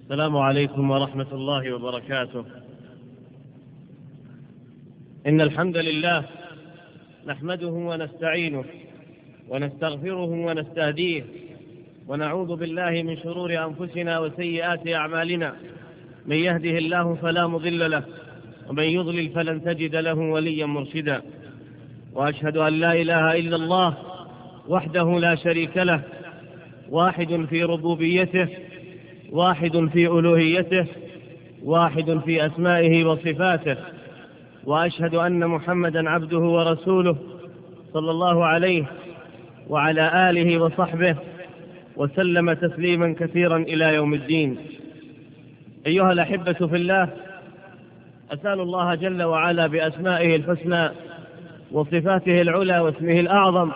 السلام عليكم ورحمة الله وبركاته. إن الحمد لله نحمده ونستعينه ونستغفره ونستهديه ونعوذ بالله من شرور أنفسنا وسيئات أعمالنا. من يهده الله فلا مضل له ومن يضلل فلن تجد له وليا مرشدا. وأشهد أن لا إله إلا الله وحده لا شريك له، واحد في ربوبيته، واحد في ألوهيته، واحد في أسمائه وصفاته. وأشهد أن محمدا عبده ورسوله صلى الله عليه وعلى آله وصحبه وسلم تسليما كثيرا إلى يوم الدين. أيها الأحبة في الله، أسأل الله جل وعلا بأسمائه الحسنى وصفاته العلى واسمه الأعظم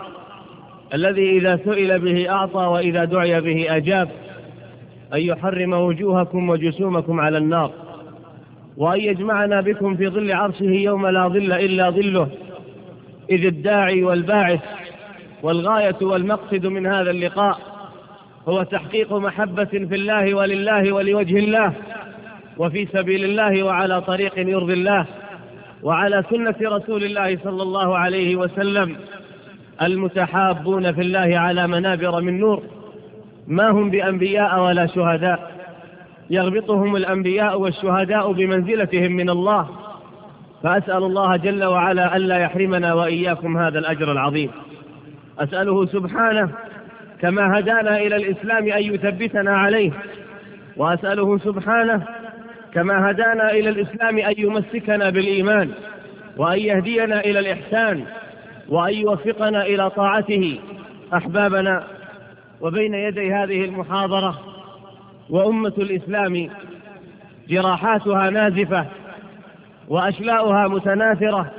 الذي إذا سئل به أعطى وإذا دعي به أجاب، أن يحرم وجوهكم وجسومكم على النار، وأن يجمعنا بكم في ظل عرشه يوم لا ظل إلا ظله، إذ الداعي والباعث والغاية والمقصد من هذا اللقاء هو تحقيق محبة في الله ولله ولوجه الله وفي سبيل الله وعلى طريق يرضي الله وعلى سنة رسول الله صلى الله عليه وسلم، المتحابون في الله على منابر من نور، ما هم بأنبياء ولا شهداء، يغبطهم الأنبياء والشهداء بمنزلتهم من الله. فأسأل الله جل وعلا ألا يحرمنا وإياكم هذا الأجر العظيم. أسأله سبحانه كما هدانا إلى الإسلام أن يثبتنا عليه، وأسأله سبحانه كما هدانا إلى الإسلام أن يمسكنا بالإيمان، وأن يهدينا إلى الإحسان، وأن يوفقنا إلى طاعته. أحبابنا، وبين يدي هذه المحاضرة وأمة الإسلام جراحاتها نازفة وأشلاؤها متناثرة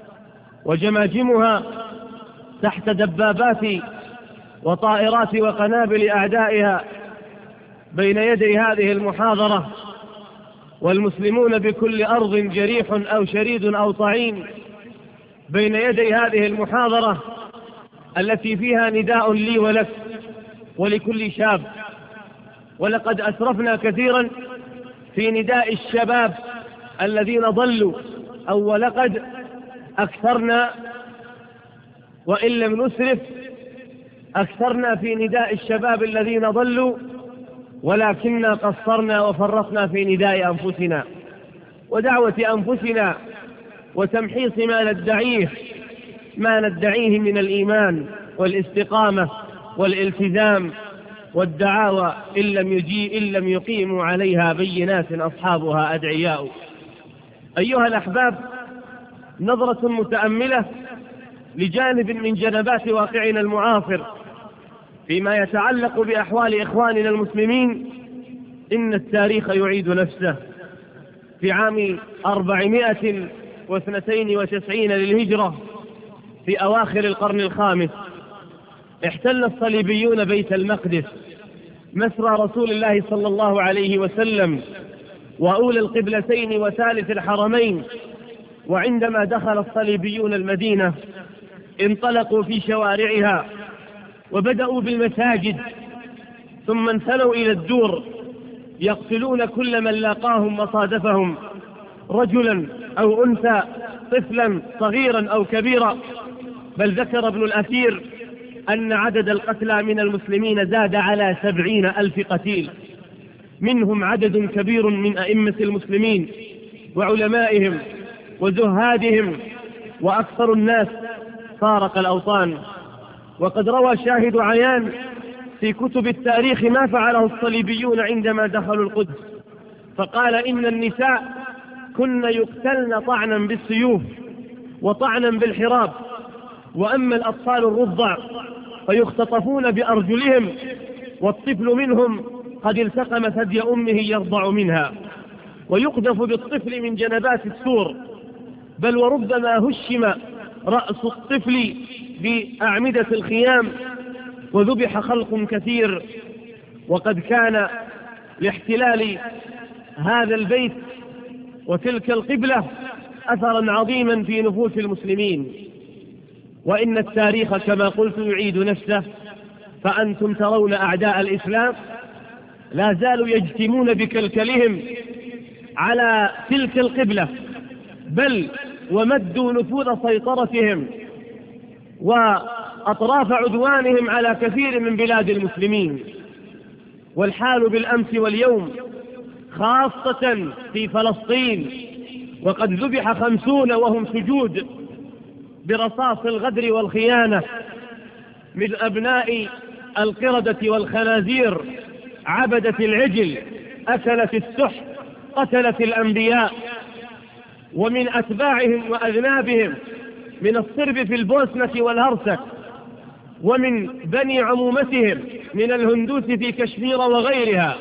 وجماجمها تحت دبابات وطائرات وقنابل أعدائها. بين يدي هذه المحاضرة والمسلمون بكل أرض جريح أو شريد أو طعين. بين يدي هذه المحاضرة التي فيها نداء لي ولك ولكل شاب. ولقد أسرفنا كثيرا في نداء الشباب الذين ضلوا، أو ولقد أكثرنا وإن لم نسرف أكثرنا في نداء الشباب الذين ضلوا، ولكننا قصرنا وفرطنا في نداء أنفسنا ودعوة أنفسنا وتمحيص ما ندعيه من الإيمان والاستقامة والالتزام والدعاوى إن لم يقيموا عليها بينات أصحابها أدعياء. أيها الأحباب، نظرة متأملة لجانب من جنبات واقعنا المعاصر فيما يتعلق بأحوال إخواننا المسلمين. إن التاريخ يعيد نفسه. في عام 492 للهجرة في أواخر القرن الخامس احتل الصليبيون بيت المقدس مسرى رسول الله صلى الله عليه وسلم وأولى القبلتين وثالث الحرمين. وعندما دخل الصليبيون المدينة انطلقوا في شوارعها وبدأوا بالمساجد، ثم انثنوا إلى الدور يقتلون كل من لاقاهم وصادفهم، رجلا أو أنثى، طفلا صغيرا أو كبيرا. بل ذكر ابن الأثير أن عدد القتلى من المسلمين زاد على 70,000 قتيل، منهم عدد كبير من أئمة المسلمين وعلمائهم وزهادهم، وأكثر الناس فارق الأوطان. وقد روى شاهد عيان في كتب التاريخ ما فعله الصليبيون عندما دخلوا القدس، فقال إن النساء كن يقتلن طعنا بالسيوف وطعنا بالحراب، وأما الأطفال الرضع فيختطفون بأرجلهم، والطفل منهم قد التقم ثدي أمه يرضع منها، ويقذف بالطفل من جنبات السور، بل وربما هشم رأس الطفل بأعمدة الخيام، وذبح خلق كثير. وقد كان لاحتلال هذا البيت وتلك القبلة أثرا عظيما في نفوس المسلمين. وإن التاريخ كما قلت يعيد نفسه، فأنتم ترون أعداء الإسلام لا زالوا يجتمون بكلكلهم على تلك القبلة، بل ومدوا نفوذ سيطرتهم وأطراف عدوانهم على كثير من بلاد المسلمين. والحال بالأمس واليوم خاصة في فلسطين، وقد ذبح 50 وهم سجود برصاص الغدر والخيانة من أبناء القردة والخنازير، عبدة العجل، أكلت السحت، قتلت الأنبياء، ومن أتباعهم وأذنابهم من الصرب في البوسنة والهرسك، ومن بني عمومتهم من الهندوس في كشمير وغيرها،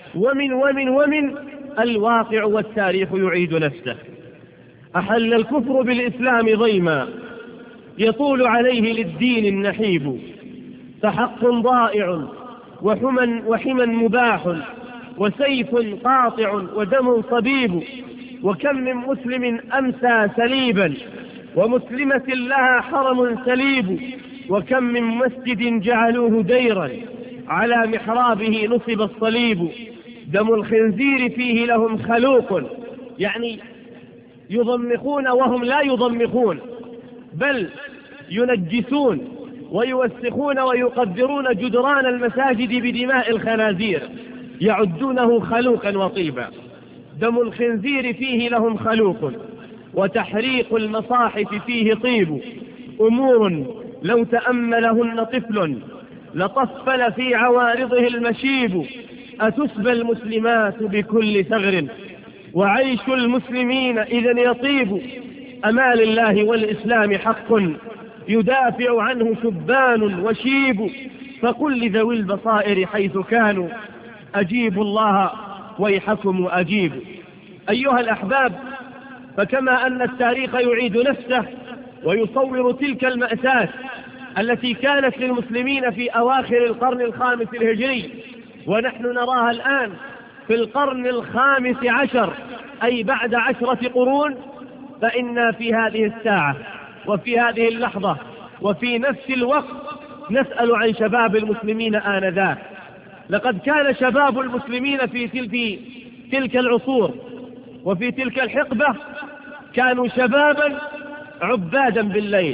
ومن الواقع والتاريخ يعيد نفسه. أحل الكفر بالإسلام ضيما يطول عليه للدين النحيب، فحق ضائع وحما مباح، وسيف قاطع ودم صبيب، وكم من مسلم أمسى سليبا، ومسلمة لها حرم سليب، وكم من مسجد جعلوه ديرا على محرابه نصب الصليب، دم الخنزير فيه لهم خلوق، يعني يضمخون وهم لا يضمخون، بل ينجسون ويوسخون ويقدرون جدران المساجد بدماء الخنازير، يعدونه خلوقا وطيبا. دم الخنزير فيه لهم خلوق، وتحريق المصاحف فيه طيب، أمور لو تأملهن طفل لطفل في عوارضه المشيب، أتسبى المسلمات بكل ثغر، وعيش المسلمين إذن يطيب، أما لله والإسلام حق يدافع عنه شبان وشيب، فقل لذوي البصائر حيث كانوا أجيبوا الله ويحكم أجيب. أيها الأحباب، فكما أن التاريخ يعيد نفسه ويصور تلك المأساة التي كانت للمسلمين في أواخر القرن 5 الهجري، ونحن نراها الآن في القرن 15 أي بعد 10 قرون، فإنا في هذه الساعة وفي هذه اللحظة وفي نفس الوقت نسأل عن شباب المسلمين آنذاك. لقد كان شباب المسلمين في تلك العصور وفي تلك الحقبة كانوا شبابا عبادا بالليل،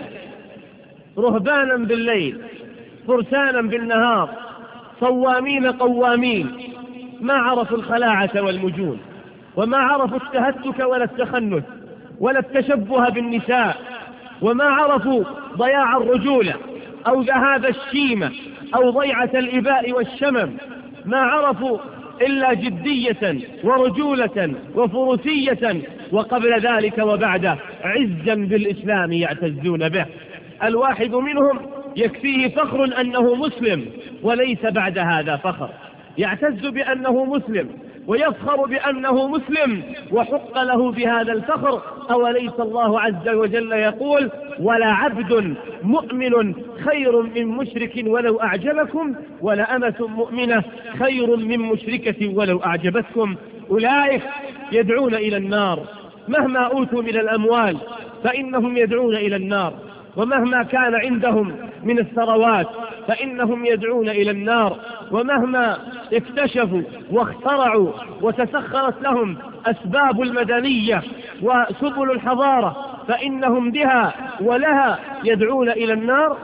رهبانا بالليل، فرسانا بالنهار، صوامين قوامين، ما عرفوا الخلاعة والمجون، وما عرفوا التهتك ولا التخنث ولا التشبه بالنساء، وما عرفوا ضياع الرجولة أو ذهاب الشيمة أو ضيعة الإباء والشمم، ما عرفوا إلا جدية ورجولة وفروسية، وقبل ذلك وبعده عزا بالإسلام يعتزون به. الواحد منهم يكفيه فخر أنه مسلم وليس بعد هذا فخر، يعتز بأنه مسلم ويفخر بأنه مسلم وحق له بهذا الفخر. أوليس الله عز وجل يقول: ولا عبد مؤمن خير من مشرك ولو أعجبكم، ولا أمة مؤمنة خير من مشركة ولو أعجبتكم. أولئك يدعون إلى النار مهما أوتوا من الأموال، فإنهم يدعون إلى النار، ومهما كان عندهم من الثروات فإنهم يدعون إلى النار، ومهما اكتشفوا واخترعوا وتسخرت لهم أسباب المدنية وسبل الحضارة فإنهم بها ولها يدعون إلى النار.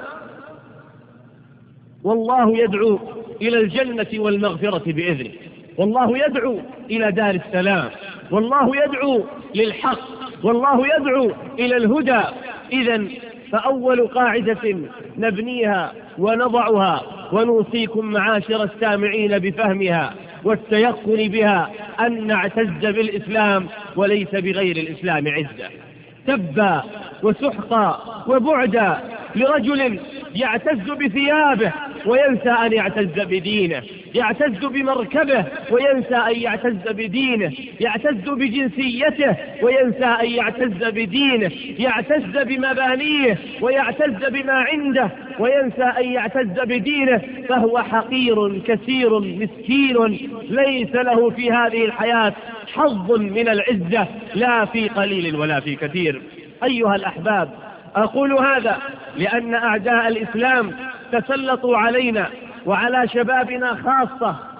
والله يدعو إلى الجنة والمغفرة بإذنه، والله يدعو إلى دار السلام، والله يدعو للحق، والله يدعو إلى الهدى. إذن فأول قاعدة نبنيها ونضعها ونوصيكم معاشر السامعين بفهمها والتيقن بها أن نعتز بالإسلام وليس بغير الإسلام عزة. تبا وسحقا وبعدا لرجل يعتز بثيابه وينسى أن يعتز بدينه، يعتز بمركبه وينسى أن يعتز بدينه، يعتز بجنسيته وينسى أن يعتز بدينه، يعتز بمبانيه ويعتز بما عنده وينسى أن يعتز بدينه، فهو حقير كثير مسكين ليس له في هذه الحياة حظ من العزة، لا في قليل ولا في كثير. أيها الأحباب، أقول هذا لأن أعداء الإسلام تسلطوا علينا وعلى شبابنا خاصة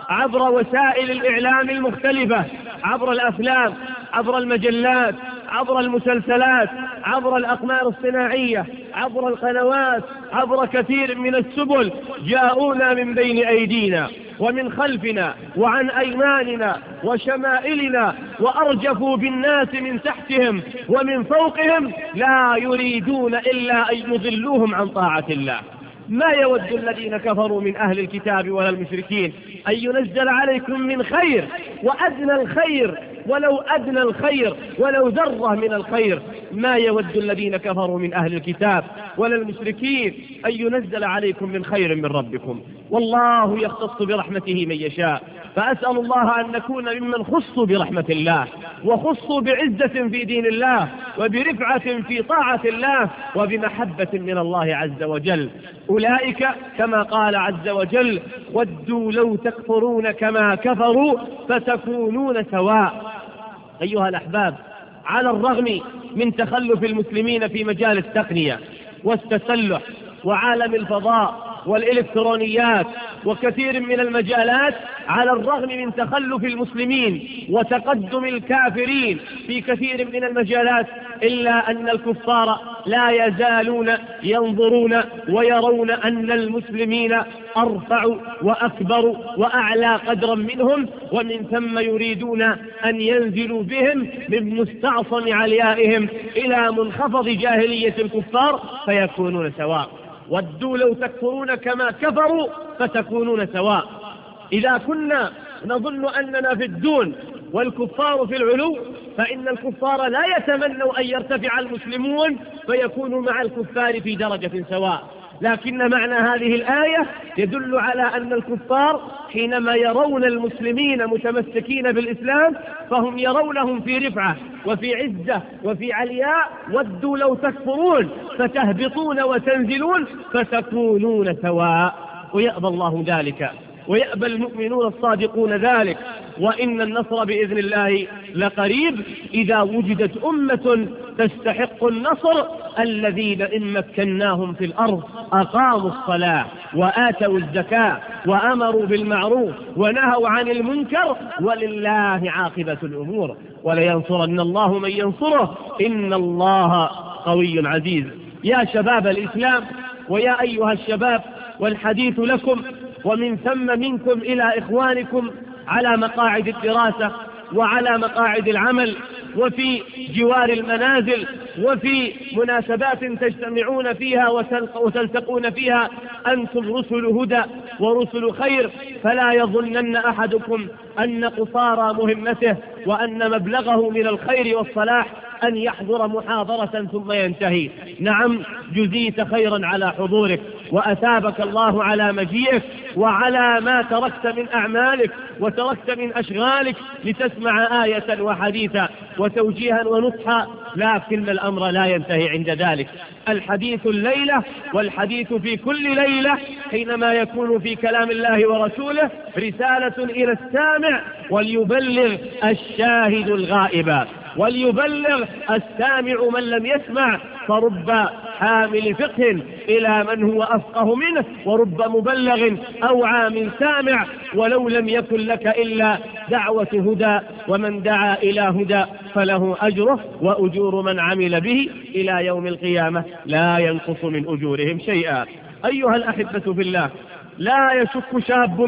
عبر وسائل الإعلام المختلفة، عبر الأفلام، عبر المجلات، عبر المسلسلات، عبر الأقمار الصناعية، عبر القنوات، عبر كثير من السبل، جاءونا من بين أيدينا ومن خلفنا وعن أيماننا وشمائلنا، وأرجفوا بالناس من تحتهم ومن فوقهم، لا يريدون إلا أن يضلوهم عن طاعة الله. ما يود الذين كفروا من أهل الكتاب ولا المشركين أن ينزل عليكم من خير، وأدنى الخير ولو أدنى الخير ولو ذرة من الخير، ما يود الذين كفروا من أهل الكتاب ولا المشركين أن ينزل عليكم من خير من ربكم، والله يختص برحمته من يشاء. فأسأل الله أن نكون ممن خصوا برحمة الله، وخصوا بعزة في دين الله، وبرفعة في طاعة الله، وبمحبة من الله عز وجل. أولئك كما قال عز وجل: ودوا لو تكفرون كما كفروا فتكونون سواء. أيها الأحباب، على الرغم من تخلف المسلمين في مجال التقنية والتسلح وعالم الفضاء والإلكترونيات وكثير من المجالات، على الرغم من تخلف المسلمين وتقدم الكافرين في كثير من المجالات، إلا أن الكفار لا يزالون ينظرون ويرون أن المسلمين أرفع وأكبر وأعلى قدرا منهم، ومن ثم يريدون أن ينزلوا بهم من مستعصم عليائهم إلى منخفض جاهلية الكفار فيكونون سواء. ودوا لو تكفرون كما كفروا فتكونون سواء. إذا كنا نظن أننا في الدون والكفار في العلو، فإن الكفار لا يتمنوا أن يرتفع المسلمون فيكونوا مع الكفار في درجة سواء، لكن معنى هذه الآية يدل على أن الكفار حينما يرون المسلمين متمسكين بالإسلام فهم يرونهم في رفعة وفي عزة وفي علياء. ودوا لو تكفرون فتهبطون وتنزلون فتكونون سواء، ويأبى الله ذلك، ويأبى المؤمنون الصادقون ذلك، وإن النصر بإذن الله لقريب إذا وجدت أمة تستحق النصر: الذين إن مكناهم في الأرض أقاموا الصلاة وآتوا الزكاة وأمروا بالمعروف ونهوا عن المنكر ولله عاقبة الأمور ولينصرن الله من ينصره إن الله قوي عزيز. يا شباب الإسلام ويا أيها الشباب، والحديث لكم ومن ثم منكم إلى إخوانكم على مقاعد الدراسة وعلى مقاعد العمل وفي جوار المنازل وفي مناسبات تجتمعون فيها وتلتقون فيها، أنتم رسل هدى ورسل خير، فلا يظنن أحدكم أن قصارى مهمته وأن مبلغه من الخير والصلاح أن يحضر محاضرة ثم ينتهي. نعم، جزيت خيرا على حضورك، وأثابك الله على مجيئك وعلى ما تركت من أعمالك وتركت من أشغالك لتسمع آية وحديثا وتوجيها ونصحا، لكن الأمر لا ينتهي عند ذلك. الحديث الليلة والحديث في كل ليلة حينما يكون في كلام الله ورسوله رسالة إلى السامع، وليبلغ الشاهد الغائب، وليبلغ السامع من لم يسمع، فرب حامل فقه إلى من هو أفقه منه، ورب مبلغ أوعى من سامع، ولو لم يكن لك إلا دعوة هدى، ومن دعا إلى هدى فله أجره وأجور من عمل به إلى يوم القيامة لا ينقص من أجورهم شيئا. أيها الأحبة بالله، لا يشك شاب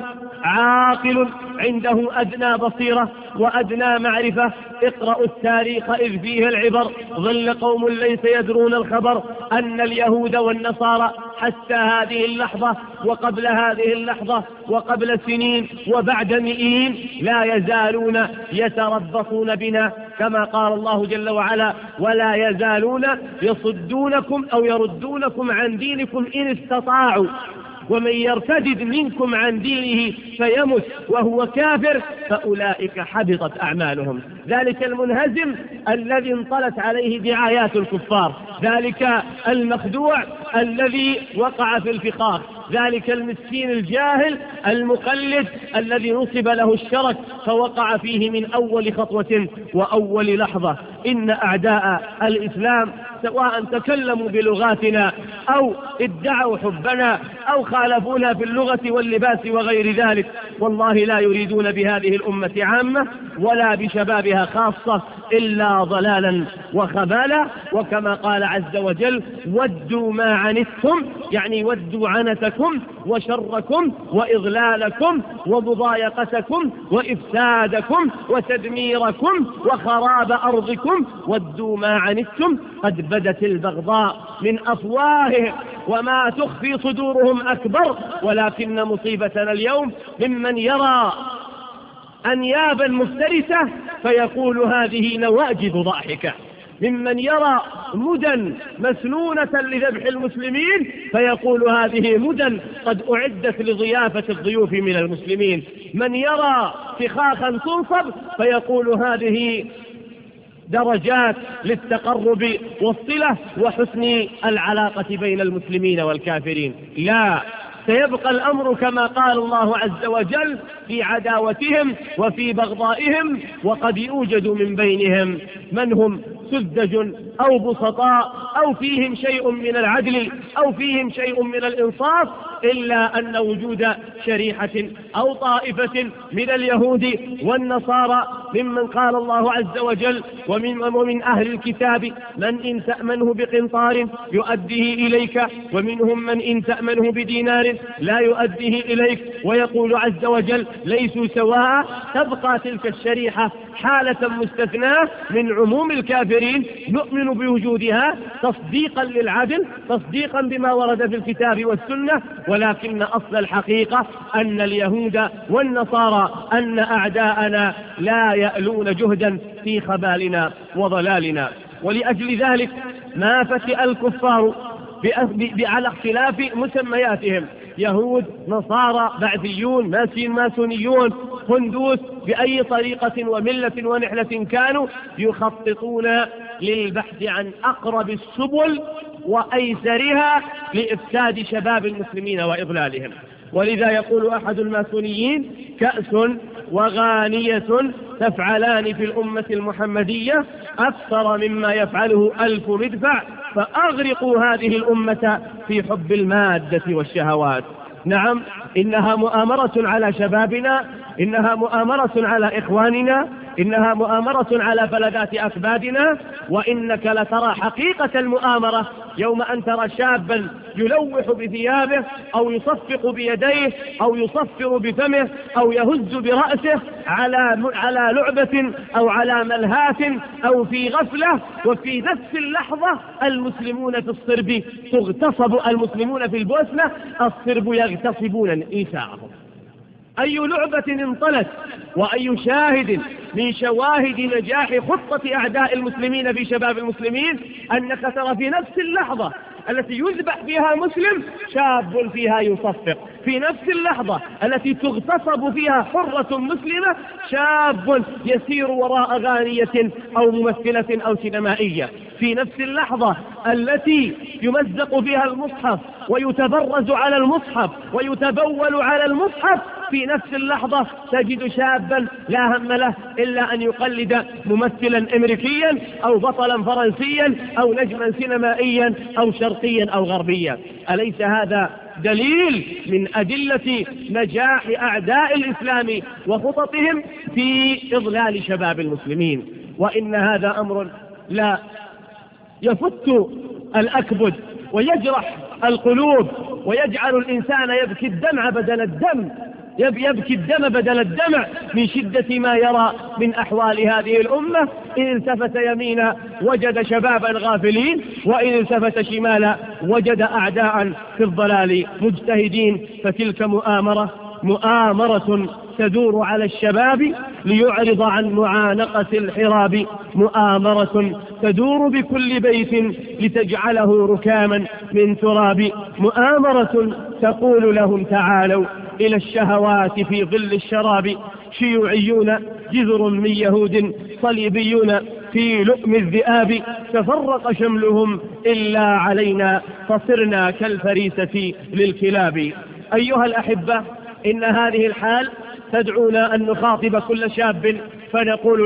عاقل عنده أدنى بصيرة وأدنى معرفة: اقرأوا التاريخ إذ فيه العبر، ظل قوم ليس يدرون الخبر، أن اليهود والنصارى حتى هذه اللحظة وقبل هذه اللحظة وقبل سنين وبعد مئين لا يزالون يتربصون بنا، كما قال الله جل وعلا: ولا يزالون يصدونكم أو يردونكم عن دينكم إن استطاعوا، ومن يرتد منكم عن دينه فيمت وهو كافر فأولئك حبطت أعمالهم. ذلك المنهزم الذي انطلت عليه دعايات الكفار، ذلك المخدوع الذي وقع في الفخاخ، ذلك المسكين الجاهل المقلد الذي نصب له الشرك فوقع فيه من أول خطوة وأول لحظة. إن أعداء الإسلام سواء تكلموا بلغاتنا أو ادعوا حبنا أو خالفونا في اللغة واللباس وغير ذلك. والله لا يريدون بهذه الأمة عامة ولا بشبابها خاصة إلا ضلالا وخبالا. وكما قال عز وجل: ودوا ما عنتم، يعني ودوا عنتكم وشركم وإضلالكم ومضايقتكم وإفسادكم وتدميركم وخراب أرضكم. ودوا ما عنتم قد بدت البغضاء من أفواههم وما تخفي صدورهم أكبر، ولكن مصيبتنا اليوم ممن يرى أنيابا مفترسة فيقول هذه نواجذ ضاحكة، ممن يرى مدن مسنونة لذبح المسلمين فيقول هذه مدن قد أعدت لضيافة الضيوف من المسلمين، من يرى فخاخا تنصب فيقول هذه درجات للتقرب والصلة وحسن العلاقة بين المسلمين والكافرين. لا، سيبقى الأمر كما قال الله عز وجل في عداوتهم وفي بغضائهم، وقد يوجد من بينهم من هم سذج أو بسطاء أو فيهم شيء من العدل أو فيهم شيء من الإنصاف، إلا أن وجود شريحة أو طائفة من اليهود والنصارى ممن قال الله عز وجل: ومن أهل الكتاب من إن تأمنه بقنطار يؤديه إليك ومنهم من إن تأمنه بدينار لا يؤديه إليك. ويقول عز وجل: ليسوا سواء. تبقى تلك الشريحة حالة مستثناة من عموم الكافرين نؤمن بوجودها تصديقا للعدل، تصديقا بما ورد في الكتاب والسنة، ولكن أصل الحقيقة أن اليهود والنصارى أن أعداءنا لا يألون جهدا في خبالنا وضلالنا. ولأجل ذلك ما فتئ الكفار على اختلاف مسمياتهم: يهود، نصارى، بعثيون، ماسونيون، هندوس، بأي طريقة وملة ونحلة كانوا يخططون للبحث عن أقرب السبل وأيسرها لإفساد شباب المسلمين وإضلالهم. ولذا يقول أحد الماسونيين: كأس وغانية تفعلان في الأمة المحمدية أكثر مما يفعله 1000 مدفع، فأغرقوا هذه الأمة في حب المادة والشهوات. نعم، إنها مؤامرة على شبابنا، إنها مؤامرة على إخواننا، إنها مؤامرة على فلذات أكبادنا. وإنك لترى حقيقة المؤامرة يوم أن ترى شابا يلوح بثيابه أو يصفق بيديه أو يصفر بفمه أو يهز برأسه على لعبة أو على ملهاة أو في غفلة، وفي نفس اللحظة المسلمون في الصرب تغتصب، المسلمون في البوسنة الصرب يغتصبون نساءهم. أي لعبة انطلت وأي شاهد من شواهد نجاح خطة أعداء المسلمين في شباب المسلمين أنك ترى في نفس اللحظة التي يذبح فيها مسلم شاب فيها يصفق، في نفس اللحظة التي تغتصب فيها حرة مسلمة شاب يسير وراء غانية أو ممثلة أو سينمائية، في نفس اللحظة التي يمزق فيها المصحف ويتبرز على المصحف ويتبول على المصحف، في نفس اللحظة تجد شابا لا هم له إلا أن يقلد ممثلا أمريكيا أو بطلا فرنسيا أو نجما سينمائيا أو شرقيا أو غربيا. أليس هذا دليل من أدلة نجاح أعداء الإسلام وخططهم في إضلال شباب المسلمين؟ وإن هذا أمر لا يفت الأكبد ويجرح القلوب ويجعل الإنسان يبكي الدمع بدل الدم، يبكي الدم بدل الدمع من شدة ما يرى من أحوال هذه الأمة. إن التفت يمينا وجد شبابا غافلين، وإن التفت شمالا وجد أعداء في الضلال مجتهدين. فتلك مؤامرة تدور على الشباب ليعرض عن معانقة الحراب، مؤامرة تدور بكل بيت لتجعله ركاما من تراب، مؤامرة تقول لهم تعالوا إلى الشهوات في ظل الشراب. شيوعيون جذر من يهود صليبيون في لؤم الذئاب، تفرق شملهم إلا علينا فصرنا كالفريسة للكلاب. أيها الأحبة، إن هذه الحال تدعونا أن نخاطب كل شاب فنقول له: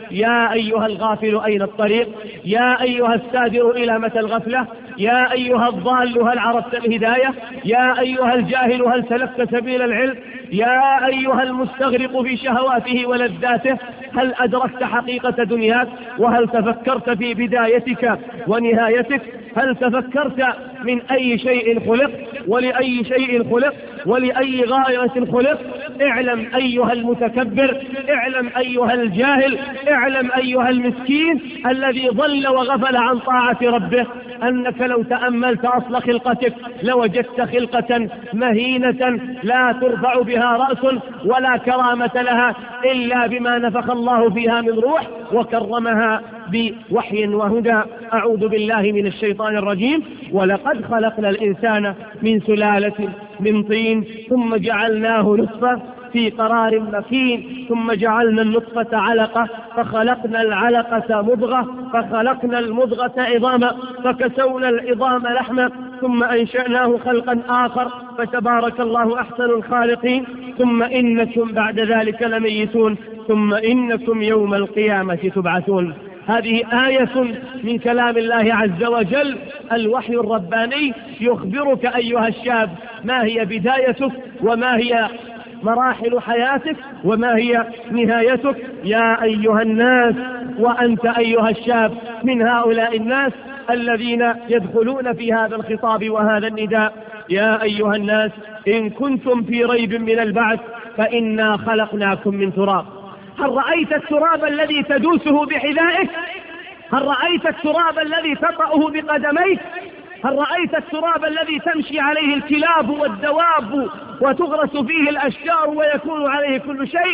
يا أيها الغافل أين الطريق؟ يا أيها السادر إلى متى الغفلة؟ يا أيها الضال هل عرفت الهداية؟ يا أيها الجاهل هل سلكت سبيل العلم؟ يا أيها المستغرق في شهواته ولذاته هل أدركت حقيقة دنياك؟ وهل تفكرت في بدايتك ونهايتك؟ هل تفكرت من أي شيء خلق ولأي شيء خلق ولأي غاية خلق؟ اعلم أيها المتكبر، اعلم أيها الجاهل، اعلم أيها المسكين الذي ضل وغفل عن طاعة ربه أنك لو تأملت أصل خلقتك لوجدت خلقة مهينة لا ترفع بها رأس ولا كرامة لها إلا بما نفخ الله فيها من روح وكرمها بوحي وهدى. أعوذ بالله من الشيطان الرجيم. ولقد خلقنا الإنسان من سلالة من طين ثم جعلناه نطفة في قرار مكين ثم جعلنا النطفة علقة فخلقنا العلقة مضغة فخلقنا المضغة عظاما فكسونا العظام لحما ثم أنشأناه خلقا آخر فتبارك الله أحسن الخالقين. ثم إنكم بعد ذلك لميتون ثم إنكم يوم القيامة تبعثون. هذه آية من كلام الله عز وجل، الوحي الرباني يخبرك أيها الشاب ما هي بدايتك وما هي مراحل حياتك وما هي نهايتك. يا أيها الناس، وأنت أيها الشاب من هؤلاء الناس الذين يدخلون في هذا الخطاب وهذا النداء. يا أيها الناس إن كنتم في ريب من البعث فإنا خلقناكم من تراب. هل رأيت التراب الذي تدوسه بحذائك؟ هل رأيت التراب الذي تطأه بقدميك؟ هل رأيت التراب الذي تمشي عليه الكلاب والدواب وتغرس فيه الأشجار ويكون عليه كل شيء؟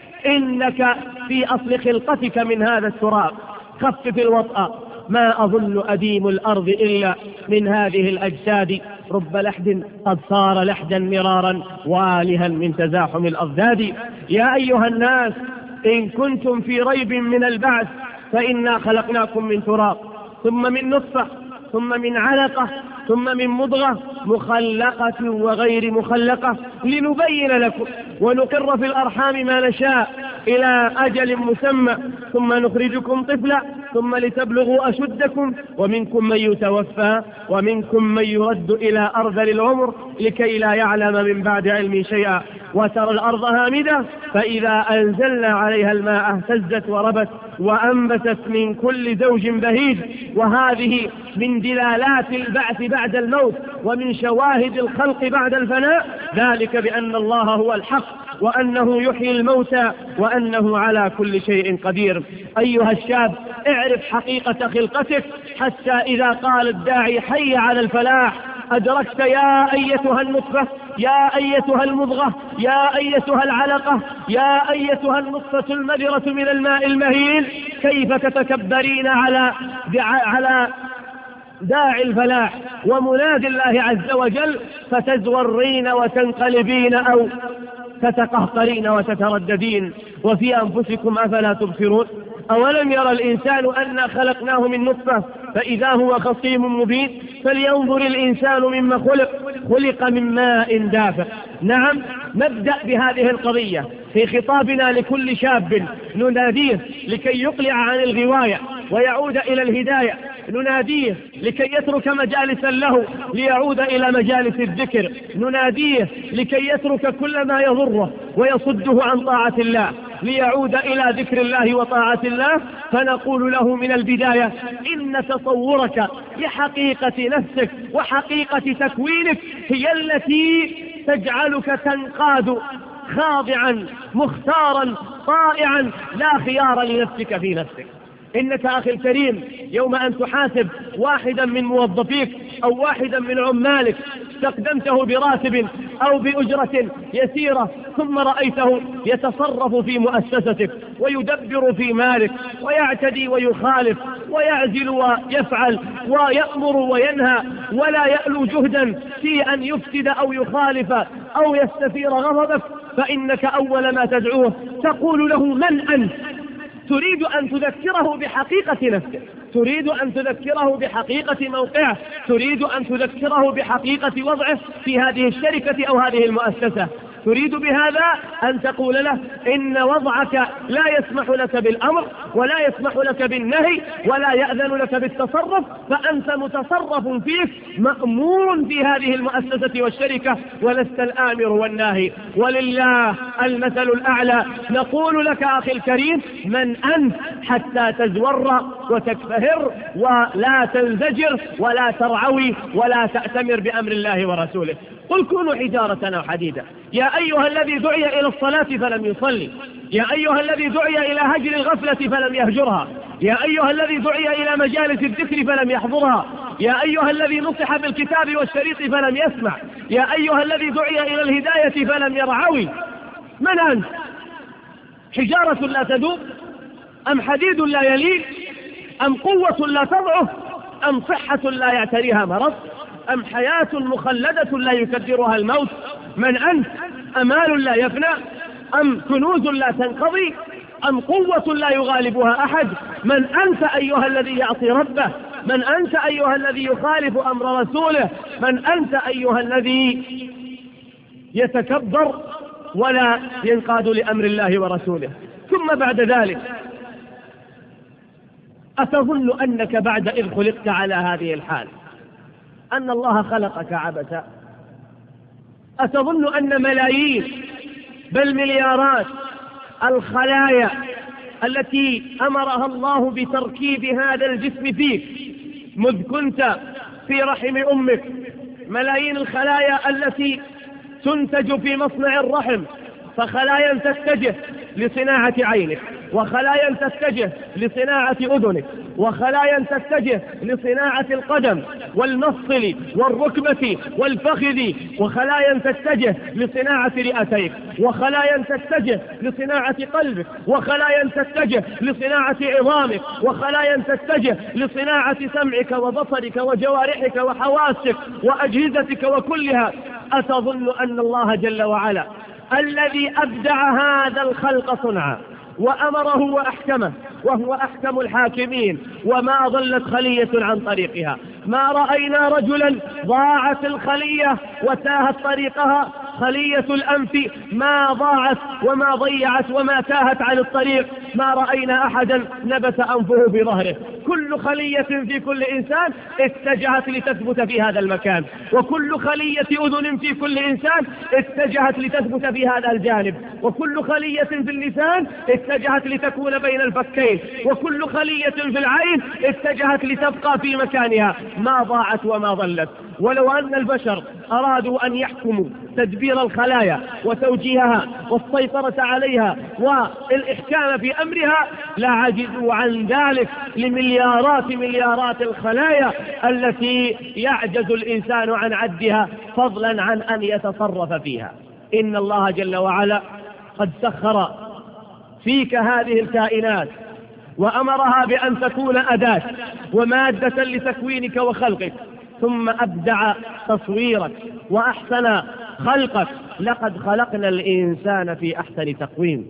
إنك في أصل خلقتك من هذا التراب. خفف الوطأ، ما أظن أديم الأرض إلا من هذه الأجساد، رب لحد قد صار لحدا مرارا والها من تزاحم الأضداد. يا أيها الناس إن كنتم في ريب من البعث فإنا خلقناكم من تراب ثم من نطفة ثم من علقة ثم من مضغة مخلقة وغير مخلقة لنبين لكم ونقر في الأرحام ما نشاء إلى أجل مسمى ثم نخرجكم طفلا ثم لتبلغوا أشدكم ومنكم من يتوفى ومنكم من يرد إلى أرذل العمر لكي لا يعلم من بعد علم شيئا. وترى الأرض هامدة فإذا أنزلنا عليها الماء اهتزت وربت وأنبتت من كل زوج بهيج. وهذه من دلالات البعث بعد الموت ومن شواهد الخلق بعد الفناء، ذلك بأن الله هو الحق وأنه يحيي الموتى وأنه على كل شيء قدير. أيها الشاب اعرف حقيقة خلقتك حتى إذا قال الداعي حي على الفلاح أدركت يا أيتها النطفة، يا أيتها المضغة، يا أيتها العلقة، يا أيتها النطفة المذرة من الماء المهين كيف تتكبرين على داعي الفلاح ومنادي الله عز وجل فتزورين وتنقلبين أو تتقهقرين وتترددين. وفي أنفسكم أفلا تبصرون؟ أولم يرى الإنسان أنا خلقناه من نطفة فإذا هو خصيم مبين. فلينظر الإنسان مما خلق من ماء دافق. نعم، نبدأ بهذه القضية في خطابنا لكل شاب نناديه لكي يقلع عن الغواية ويعود إلى الهداية، نناديه لكي يترك مجالس له ليعود إلى مجالس الذكر، نناديه لكي يترك كل ما يضره ويصده عن طاعة الله ليعود إلى ذكر الله وطاعة الله. فنقول له من البداية إن تصورك لحقيقة نفسك وحقيقة تكوينك هي التي تجعلك تنقاد خاضعا مختارا طائعا لا خيار لنفسك في نفسك. إنك أخي الكريم يوم أن تحاسب واحدا من موظفيك أو واحدا من عمالك استخدمته براتب أو بأجرة يسيرة ثم رأيته يتصرف في مؤسستك ويدبر في مالك ويعتدي ويخالف ويعزل ويفعل ويأمر وينهى ولا يألو جهدا في أن يفسد أو يخالف أو يستثير غضبك، فإنك أول ما تدعوه تقول له من أنت؟ تريد أن تذكره بحقيقة نفسه، تريد أن تذكره بحقيقة موقعه، تريد أن تذكره بحقيقة وضعه في هذه الشركة أو هذه المؤسسة. تريد بهذا أن تقول له إن وضعك لا يسمح لك بالأمر ولا يسمح لك بالنهي ولا يأذن لك بالتصرف، فأنت متصرف فيك مأمور في هذه المؤسسة والشركة ولست الآمر والناهي. ولله المثل الأعلى. نقول لك أخي الكريم: من أنت حتى تزور وتكفهر ولا تنزجر ولا ترعوي ولا تأتمر بأمر الله ورسوله؟ قل كونوا حجارة أو حديدا. يا أيها الذي دعي إلى الصلاة فلم يصلي، يا أيها الذي دعي إلى هجر الغفلة فلم يهجرها، يا أيها الذي دعي إلى مجالس الذكر فلم يحضرها، يا أيها الذي نصح بالكتاب والشريط فلم يسمع، يا أيها الذي دعي إلى الهداية فلم يرعوي. من أنت؟ حجارة لا تذوب، أم حديد لا يلين، أم قوة لا تضعف، أم صحة لا يعتريها مرض، أم حياة مخلدة لا يكدرها الموت؟ من أنت؟ أمال لا يفنى، أم كنوز لا تنقضي، أم قوة لا يغالبها أحد؟ من أنت أيها الذي يعصي ربه؟ من أنت أيها الذي يخالف أمر رسوله؟ من أنت أيها الذي يتكبر ولا ينقاد لأمر الله ورسوله؟ ثم بعد ذلك أتظن أنك بعد إذ خلقت على هذه الحال أن الله خلقك عبثا؟ أتظن أن ملايين بل مليارات الخلايا التي أمرها الله بتركيب هذا الجسم فيك مذ كنت في رحم أمك، ملايين الخلايا التي تنتج في مصنع الرحم، فخلايا تتجه لصناعة عينك، وخلايا تتجه لصناعة أذنك، وخلايا تتجه لصناعة القدم والمفصل والركبة والفخذ، وخلايا تتجه لصناعة رئتيك، وخلايا تتجه لصناعة قلبك، وخلايا تتجه لصناعة عظامك، وخلايا تتجه لصناعة سمعك وبصرك وجوارحك وحواسك وأجهزتك وكلها. أتظن أن الله جل وعلا الذي أبدع هذا الخلق صنعا وأمره وأحكمه وهو أحكم الحاكمين وما ضلت خلية عن طريقها، ما رأينا رجلا ضاعت الخلية وتاهت طريقها، خلية الأنف ما ضاعت وما ضيعت وما تاهت عن الطريق، ما رأينا أحدا نبت أنفه في ظهره. كل خلية في كل إنسان اتجهت لتثبت في هذا المكان، وكل خلية أذن في كل إنسان اتجهت لتثبت في هذا الجانب، وكل خلية في اللسان اتجهت لتكون بين الفكين، وكل خلية في العين اتجهت لتبقى في مكانها، ما ضاعت وما ضلت. ولو أن البشر أرادوا أن يحكموا تدبير الخلايا وتوجيهها والسيطرة عليها والإحكام في أمرها لا عجزوا عن ذلك لمليارات الخلايا التي يعجز الإنسان عن عدها، فضلا عن أن يتصرف فيها. إن الله جل وعلا قد سخر فيك هذه الكائنات وأمرها بأن تكون أداة ومادة لتكوينك وخلقك، ثم أبدع تصويرك وأحسن خلقك. لقد خلقنا الإنسان في أحسن تقويم،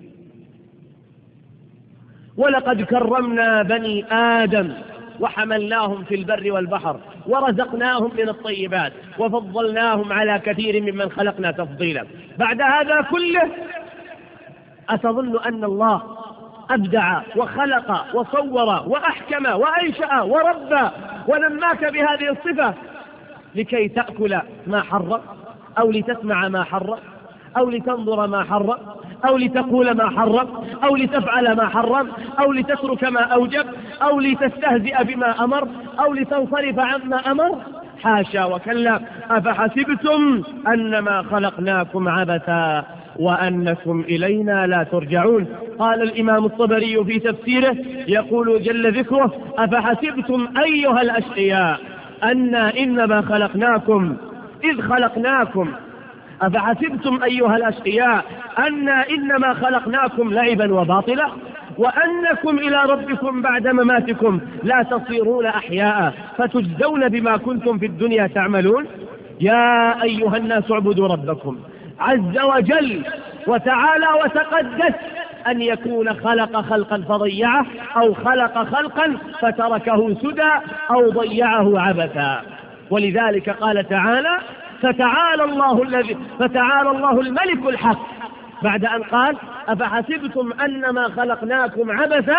ولقد كرمنا بني آدم وحملناهم في البر والبحر ورزقناهم من الطيبات وفضلناهم على كثير ممن خلقنا تفضيلا. بعد هذا كله أتظن أن الله أبدع وخلق وصور وأحكم وأنشأ وربى ونماك بهذه الصفة لكي تأكل ما حرم، أو لتسمع ما حرم، أو لتنظر ما حرم، أو لتقول ما حرم، أو لتفعل ما حرم، أو لتترك ما أوجب، أو لتستهزئ بما أمر، أو لتنصرف عما أمر؟ حاشا وكلا. أفحسبتم أنما خلقناكم عبثا وأنكم إلينا لا ترجعون. قال الإمام الطبري في تفسيره يقول جل ذكره: أفحسبتم أيها الأشقياء أنا إنما خلقناكم إذ خلقناكم أفحسبتم أيها الأشقياء أنا إنما خلقناكم لعبا وباطلا وأنكم إلى ربكم بعد مماتكم لا تصيرون أحياء فتجزون بما كنتم في الدنيا تعملون. يا أيها الناس اعبدوا ربكم عز وجل وتعالى وتقدس أن يكون خلق خلقا فضيعه، أو خلق خلقا فتركه سدى، أو ضيعه عبثا. ولذلك قال تعالى: فتعالى الله الملك الحق، بعد أن قال أفحسبتم أنما خلقناكم عبثا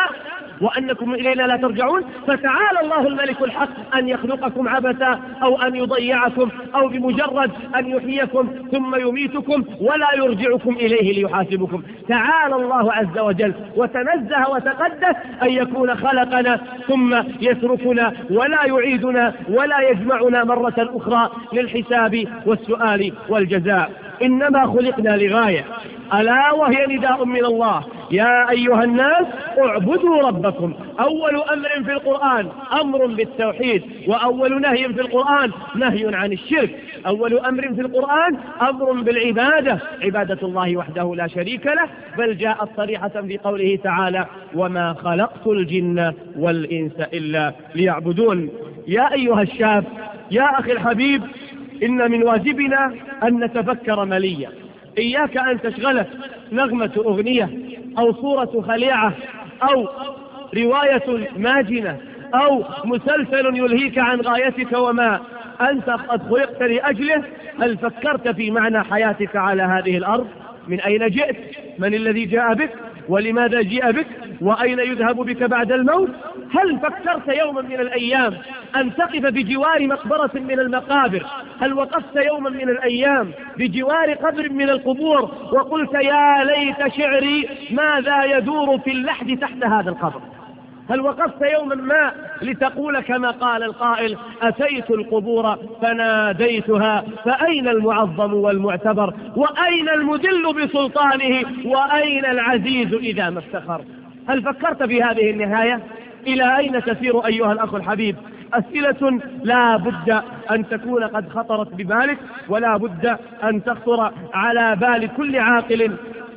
وأنكم إلينا لا ترجعون، فتعالى الله الملك الحق أن يخلقكم عبثا أو أن يضيعكم أو بمجرد أن يحييكم ثم يميتكم ولا يرجعكم إليه ليحاسبكم. تعالى الله عز وجل وتنزه وتقدس أن يكون خلقنا ثم يتركنا ولا يعيدنا ولا يجمعنا مرة أخرى للحساب والسؤال والجزاء. إنما خلقنا لغاية، ألا وهي نداء من الله: يا أيها الناس اعبدوا ربكم. أول أمر في القرآن أمر بالتوحيد، وأول نهي في القرآن نهي عن الشرك. أول أمر في القرآن أمر بالعبادة، عبادة الله وحده لا شريك له، بل جاءت صريحة في قوله تعالى: وما خلقت الجن والإنس إلا ليعبدون. يا أيها الشاب، يا أخي الحبيب، إن من واجبنا أن نتفكر مليا. إياك أن تشغلك نغمة أغنية أو صورة خليعة أو رواية ماجنة أو مسلسل يلهيك عن غايتك وما أنت قد خلقت لأجله. هل فكرت في معنى حياتك على هذه الأرض؟ من أين جئت؟ من الذي جاء بك؟ ولماذا جاء بك؟ وأين يذهب بك بعد الموت؟ هل فكرت يوما من الأيام أن تقف بجوار مقبرة من المقابر؟ هل وقفت يوما من الأيام بجوار قبر من القبور وقلت يا ليت شعري ماذا يدور في اللحد تحت هذا القبر؟ هل وقفت يوما ما لتقول كما قال القائل: أتيت القبور فناديتها فأين المعظم والمعتبر، وأين المدل بسلطانه، وأين العزيز إذا ما افتخر؟ هل فكرت في هذه النهاية؟ إلى أين تسير أيها الأخ الحبيب؟ أسئلة لا بد أن تكون قد خطرت ببالك، ولا بد أن تخطر على بال كل عاقل،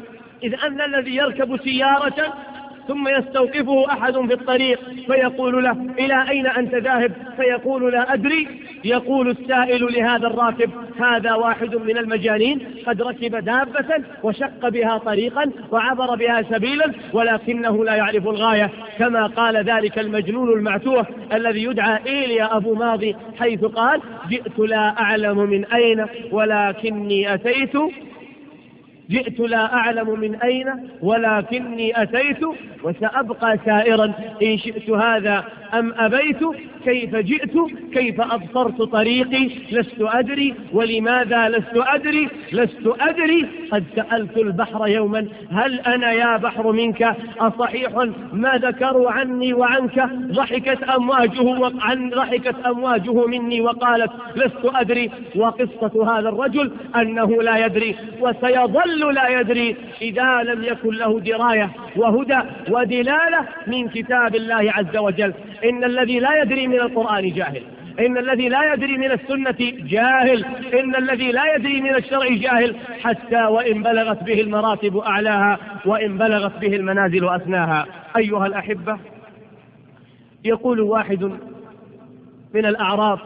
إذ أن الذي يركب سيارة ثم يستوقفه أحد في الطريق فيقول له: إلى أين أنت ذاهب؟ فيقول: لا أدري. يقول السائل لهذا الراكب: هذا واحد من المجانين قد ركب دابة وشق بها طريقا وعبر بها سبيلا ولكنه لا يعرف الغاية، كما قال ذلك المجنون المعتوه الذي يدعى إيليا أبو ماضي، حيث قال: جئت لا أعلم من أين ولكني أتيت، جئت لا أعلم من أين ولكني أتيت، وسأبقى سائرا إن شئت هذا أم أبيت. كيف جئت؟ كيف أبصرت طريقي؟ لست أدري. ولماذا لست أدري؟ لست أدري. قد سألت البحر يوما: هل أنا يا بحر منك؟ أصحيح ما ذكروا عني وعنك؟ ضحكت أمواجه مني وقالت: لست أدري. وقصة هذا الرجل أنه لا يدري وسيظل لا يدري إذا لم يكن له دراية وهدى ودلالة من كتاب الله عز وجل. إن الذي لا يدري من القرآن جاهل، إن الذي لا يدري من السنة جاهل، إن الذي لا يدري من الشرع جاهل، حتى وإن بلغت به المراتب أعلاها وإن بلغت به المنازل أسناها. أيها الأحبة، يقول واحد من الأعراب: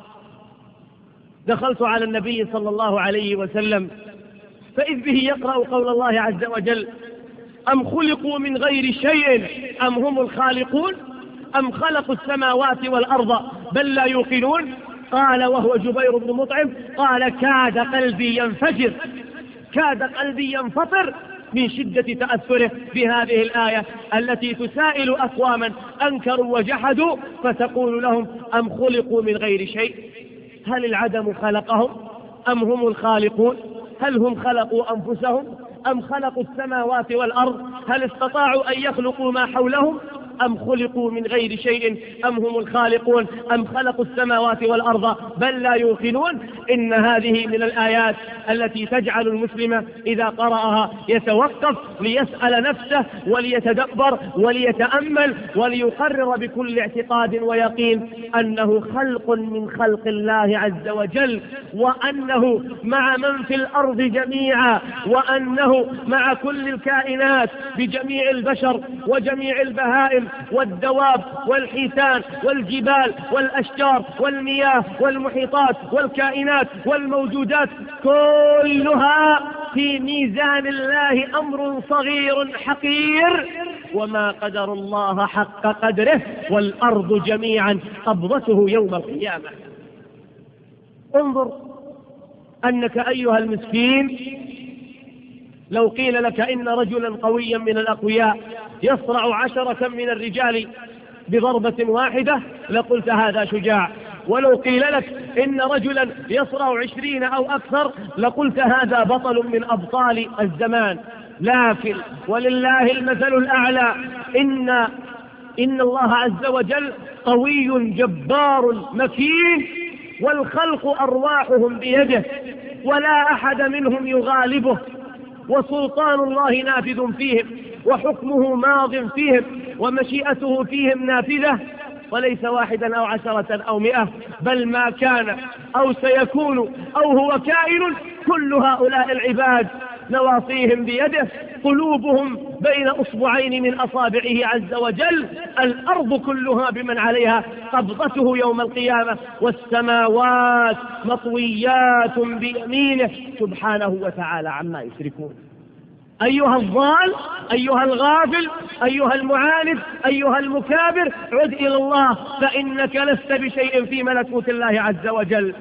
دخلت على النبي صلى الله عليه وسلم فإذ به يقرأ قول الله عز وجل: أم خلقوا من غير شيء أم هم الخالقون أم خلقوا السماوات والأرض بل لا يوقنون. قال وهو جبير بن مطعم: قال كاد قلبي ينفجر، كاد قلبي ينفطر من شدة تأثره بهذه الآية التي تسائل أقواما أنكروا وجحدوا فتقول لهم: أم خلقوا من غير شيء؟ هل العدم خلقهم أم هم الخالقون؟ هل هم خلقوا أنفسهم أم خلقوا السماوات والأرض؟ هل استطاعوا أن يخلقوا ما حولهم أم خلقوا من غير شيء أم هم الخالقون أم خلقوا السماوات والأرض بل لا يوقنون؟ إن هذه من الآيات التي تجعل المسلم إذا قرأها يتوقف ليسأل نفسه وليتدبر وليتأمل وليقرر بكل اعتقاد ويقين أنه خلق من خلق الله عز وجل، وأنه مع من في الأرض جميعا، وأنه مع كل الكائنات بجميع البشر وجميع البهائم والدواب والحيتان والجبال والأشجار والمياه والمحيطات والكائنات والموجودات كلها في ميزان الله أمر صغير حقير، وما قدر الله حق قدره، والأرض جميعا قبضته يوم القيامة. انظر أنك أيها المسكين لو قيل لك إن رجلا قويا من الأقوياء يصرع 10 من الرجال بضربة واحدة لقلت هذا شجاع، ولو قيل لك إن رجلا يصرع 20 أو أكثر لقلت هذا بطل من أبطال الزمان. لكن ولله المثل الأعلى، إن الله عز وجل قوي جبار مكين، والخلق أرواحهم بيده ولا أحد منهم يغالبه، وسلطان الله نافذ فيهم، وحكمه ماض فيهم، ومشيئته فيهم نافذة، وليس 1 أو 10 أو 100، بل ما كان أو سيكون أو هو كائن كل هؤلاء العباد نواصيهم بيده، قلوبهم بين أصبعين من أصابعه عز وجل، الأرض كلها بمن عليها قبضته يوم القيامة، والسماوات مطويات بيمينه سبحانه وتعالى عما يشركون. أيها الضال، أيها الغافل، أيها المعاند، أيها المكابر، عد إلى الله فإنك لست بشيء في ملكوت الله عز وجل.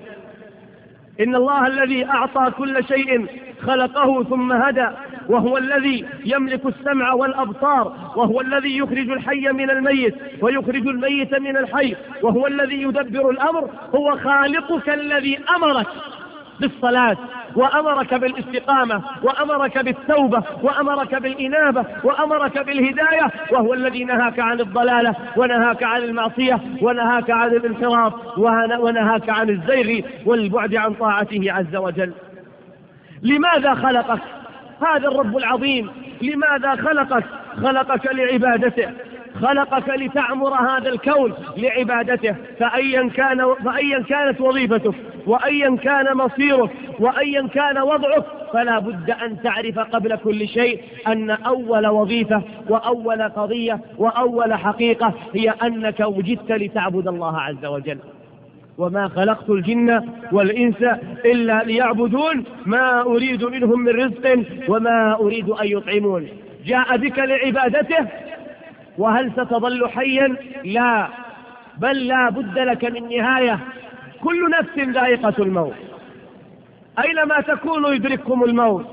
إن الله الذي أعطى كل شيء خلقه ثم هدى، وهو الذي يملك السمع والأبصار، وهو الذي يخرج الحي من الميت ويخرج الميت من الحي، وهو الذي يدبر الأمر، هو خالقك الذي أمرك بالصلاة، وأمرك بالاستقامة، وأمرك بالتوبة، وأمرك بالإنابة، وأمرك بالهداية، وهو الذي نهاك عن الضلالة، ونهاك عن المعصية، ونهاك عن الانحراف، ونهاك عن الزيغ والبعد عن طاعته عز وجل. لماذا خلقك هذا الرب العظيم؟ لماذا خلقك؟ خلقك لعبادته، خلقك لتعمر هذا الكون لعبادته، فأيا كانت وظيفتك، وأيا كان مصيرك، وأيا كان وضعك، فلا بد أن تعرف قبل كل شيء أن أول وظيفة وأول قضية وأول حقيقة هي أنك وجدت لتعبد الله عز وجل. وما خلقت الجن والإنس إلا ليعبدون ما أريد منهم من رزق وما أريد أن يطعمون. جاء بك لعبادته، وهل ستظل حيا؟ لا، بل لا بد لك من نهاية. كل نفس ذائقة الموت، أينما تكونوا يدرككم الموت.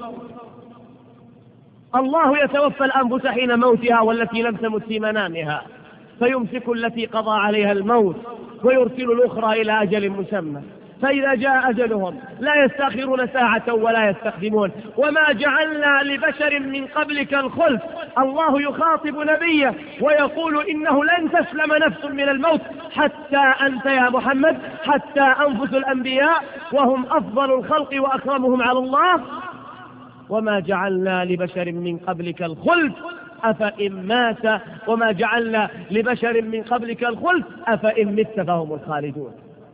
الله يتوفى الأنفس حين موتها والتي لم تمت في منامها، فيمسك التي قضى عليها الموت ويرسل الأخرى إلى أجل مسمى، فإذا جاء أجلهم لا يستأخرون ساعة ولا يستقدمون. وما جعلنا لبشر من قبلك الخلد. الله يخاطب نبيه ويقول إنه لن تسلم نفس من الموت حتى أنت يا محمد، حتى أنفس الأنبياء وهم أفضل الخلق وأكرمهم على الله. وما جعلنا لبشر من قبلك الخلد أفإن مات، وما جعلنا لبشر من قبلك الخلد أفإن مت فهم الخالدون.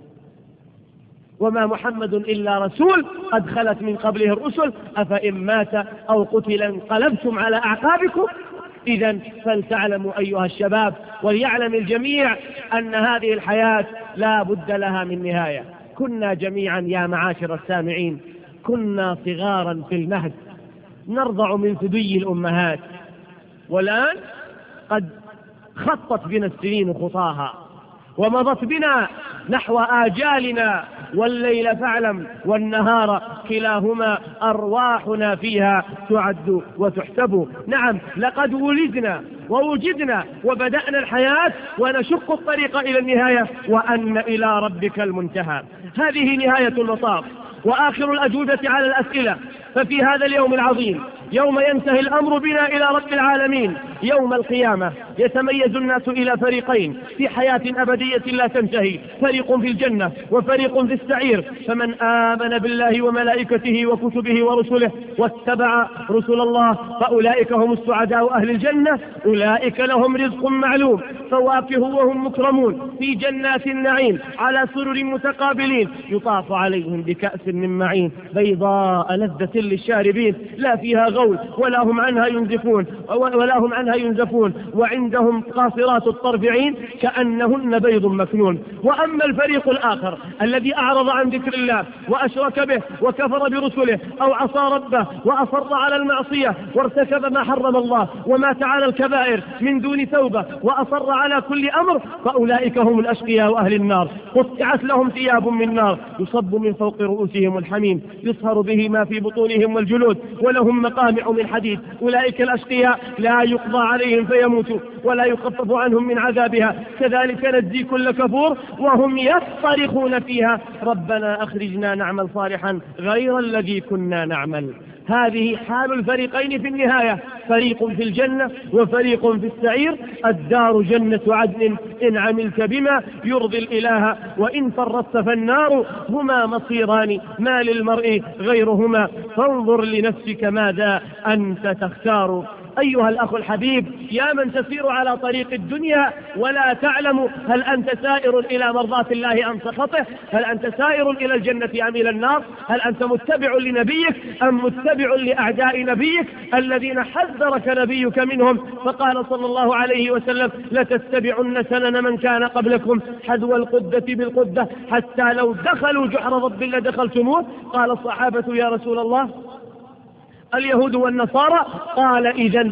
وما محمد إلا رسول قد خلت من قبله الرسل أفإن مات أو قتل انقلبتم على أعقابكم. إذن فلتعلموا أيها الشباب، وليعلم الجميع أن هذه الحياة لا بد لها من نهاية. كنا جميعا يا معاشر السامعين كنا صغارا في المهد نرضع من ثدي الأمهات، والآن قد خطت بنا السنين خطاها ومضت بنا نحو آجالنا، والليل فاعلم والنهار كلاهما أرواحنا فيها تعد وتحسب. نعم، لقد ولدنا ووجدنا وبدأنا الحياة ونشق الطريق إلى النهاية، وأن إلى ربك المنتهى. هذه نهاية المطاف وآخر الأجوبة على الأسئلة. ففي هذا اليوم العظيم، يوم ينتهي الأمر بنا إلى رب العالمين، يوم القيامة، يتميز الناس إلى فريقين في حياة أبدية لا تنتهي، فريق في الجنة وفريق في السعير. فمن آمن بالله وملائكته وكتبه ورسله واتبع رسل الله فأولئك هم السعداء أهل الجنة، أولئك لهم رزق معلوم، فواكه وهم مكرمون في جنات النعيم على سرر متقابلين، يطاف عليهم بكأس من معين بيضاء لذة للشاربين لا فيها غول ولا هم عنها ينزفون وعندهم قاصرات الطرف عين كأنهن بيض مكنون. وأما الفريق الآخر الذي أعرض عن ذكر الله وأشرك به وكفر برسله أو عصى ربه وأصر على المعصية وارتكب ما حرم الله ومات على الكبائر من دون توبة وأصر على كل أمر، فأولئك هم الأشقياء أهل النار. قطعت لهم ثياب من نار يصب من فوق رؤوسهم الحميم يصهر به ما في بطونهم والجلود ولهم مقامع من حديد. أولئك الأشقياء لا يقضى عليهم فيموتوا ولا يخفف عنهم من عذابها، كذلك نجزي كل كفور وهم يصطرخون فيها ربنا أخرجنا نعمل صالحا غير الذي كنا نعمل. هذه حال الفريقين في النهاية، فريق في الجنة وفريق في السعير. الدار جنة عدن إن عملت بما يرضي الإله وإن فرطت فالنار. هما مصيران ما للمرء غيرهما فانظر لنفسك ماذا أنت تختار. أيها الأخ الحبيب، يا من تسير على طريق الدنيا ولا تعلم هل أنت سائر إلى مرضاة الله أم سخطه، هل أنت سائر إلى الجنة أم إلى النار، هل أنت متبع لنبيك أم متبع لأعداء نبيك الذين حذرك نبيك منهم، فقال صلى الله عليه وسلم لتتبعن سنن من كان قبلكم حذو القدة بالقدة حتى لو دخلوا جحر ضب لدخلتموه. قال الصحابة يا رسول الله اليهود والنصارى؟ قال إذن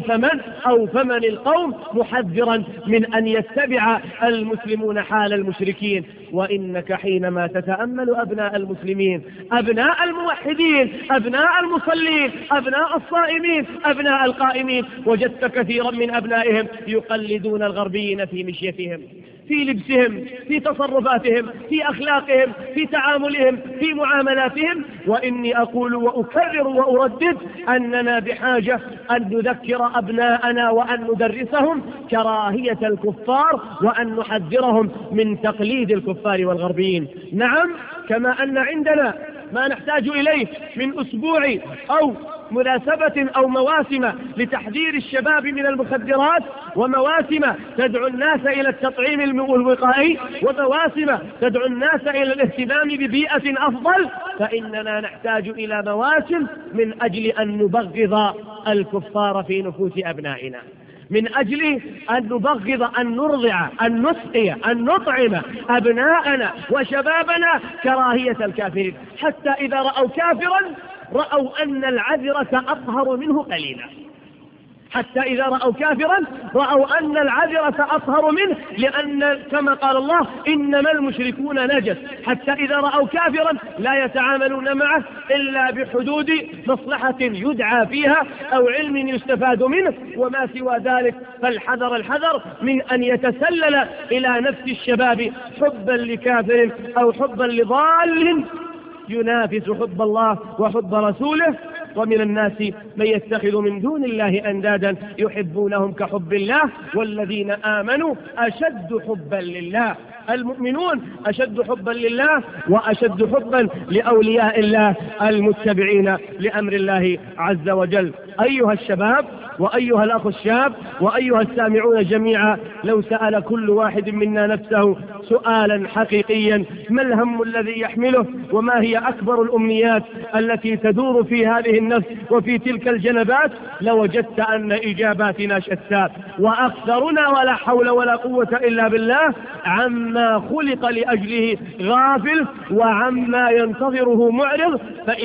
فمن القوم، محذرا من أن يتبع المسلمون حال المشركين. وإنك حينما تتأمل أبناء المسلمين، أبناء الموحدين، أبناء المصلين، أبناء الصائمين، أبناء القائمين، وجدت كثيرا من أبنائهم يقلدون الغربيين في مشيتهم، في لبسهم، في تصرفاتهم، في أخلاقهم، في تعاملهم، في معاملاتهم. وإني أقول وأكرر وأردد أننا بحاجة أن نذكر أبناءنا وأن ندرسهم كراهية الكفار وأن نحذرهم من تقليد الكفار والغربيين. نعم، كما أن عندنا ما نحتاج إليه من أسبوع أو مناسبة أو مواسم لتحذير الشباب من المخدرات، ومواسم تدعو الناس إلى التطعيم الوقائي، ومواسم تدعو الناس إلى الاهتمام ببيئة أفضل، فإننا نحتاج إلى مواسم من أجل أن نبغض الكفار في نفوس أبنائنا، من أجل أن نبغض، أن نرضع، أن نسقي، أن نطعم أبناءنا وشبابنا كراهية الكافرين، حتى إذا رأوا كافرا رأوا أن العذرة أطهر منه قليلا، حتى إذا رأوا كافرا رأوا أن العذرة أطهر منه، لأن كما قال الله إنما المشركون نجس. حتى إذا رأوا كافرا لا يتعاملون معه إلا بحدود مصلحة يدعى فيها أو علم يستفاد منه، وما سوى ذلك فالحذر من أن يتسلل إلى نفس الشباب حبا لكافر أو حبا لضال ينافس حب الله وحب رسوله. ومن الناس من يتخذ من دون الله أندادا يحبونهم كحب الله والذين آمنوا أشد حبا لله. المؤمنون أشد حبا لله وأشد حبا لأولياء الله المتبعين لأمر الله عز وجل. أيها الشباب وأيها الأخ الشاب وأيها السامعون جميعا، لو سأل كل واحد منا نفسه سؤالا حقيقيا: ما الهم الذي يحمله؟ وما هي أكبر الأمنيات التي تدور في هذه النفس وفي تلك الجنبات؟ لوجدت أن إجاباتنا شتى، وأكثرنا ولا حول ولا قوة إلا بالله عما خلق لأجله غافل وعما ينتظره معرض.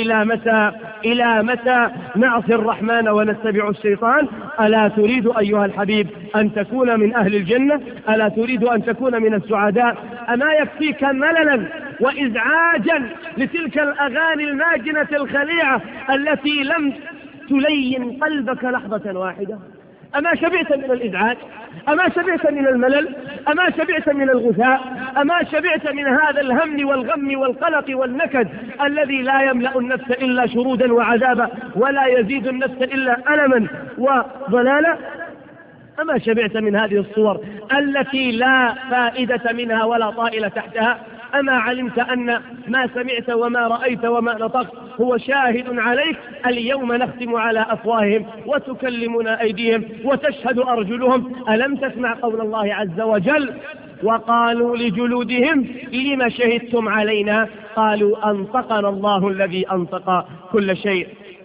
إلى متى نعصي الرحمن ونتبع الشيطان؟ ألا تريد أيها الحبيب أن تكون من أهل الجنة؟ ألا تريد أن تكون من السعداء؟ أما يكفيك مللا وإزعاجا لتلك الأغاني الماجنة الخليعة التي لم تلين قلبك لحظة واحدة؟ أما شبعت من الإزعاج؟ أما شبعت من الملل؟ أما شبعت من الغثاء؟ أما شبعت من هذا الهم والغم والقلق والنكد الذي لا يملأ النفس إلا شرودا وعذابا ولا يزيد النفس إلا ألما وضلالا؟ أما شبعت من هذه الصور التي لا فائدة منها ولا طائل تحتها؟ أما علمت أن ما سمعت وما رأيت وما نطقت هو شاهد عليك؟ اليوم نختم على أفواههم وتكلمنا أيديهم وتشهد أرجلهم. ألم تسمع قول الله عز وجل: وقالوا لجلودهم لم شهدتم علينا؟ قالوا أنطقنا الله الذي أنطق كل شيء.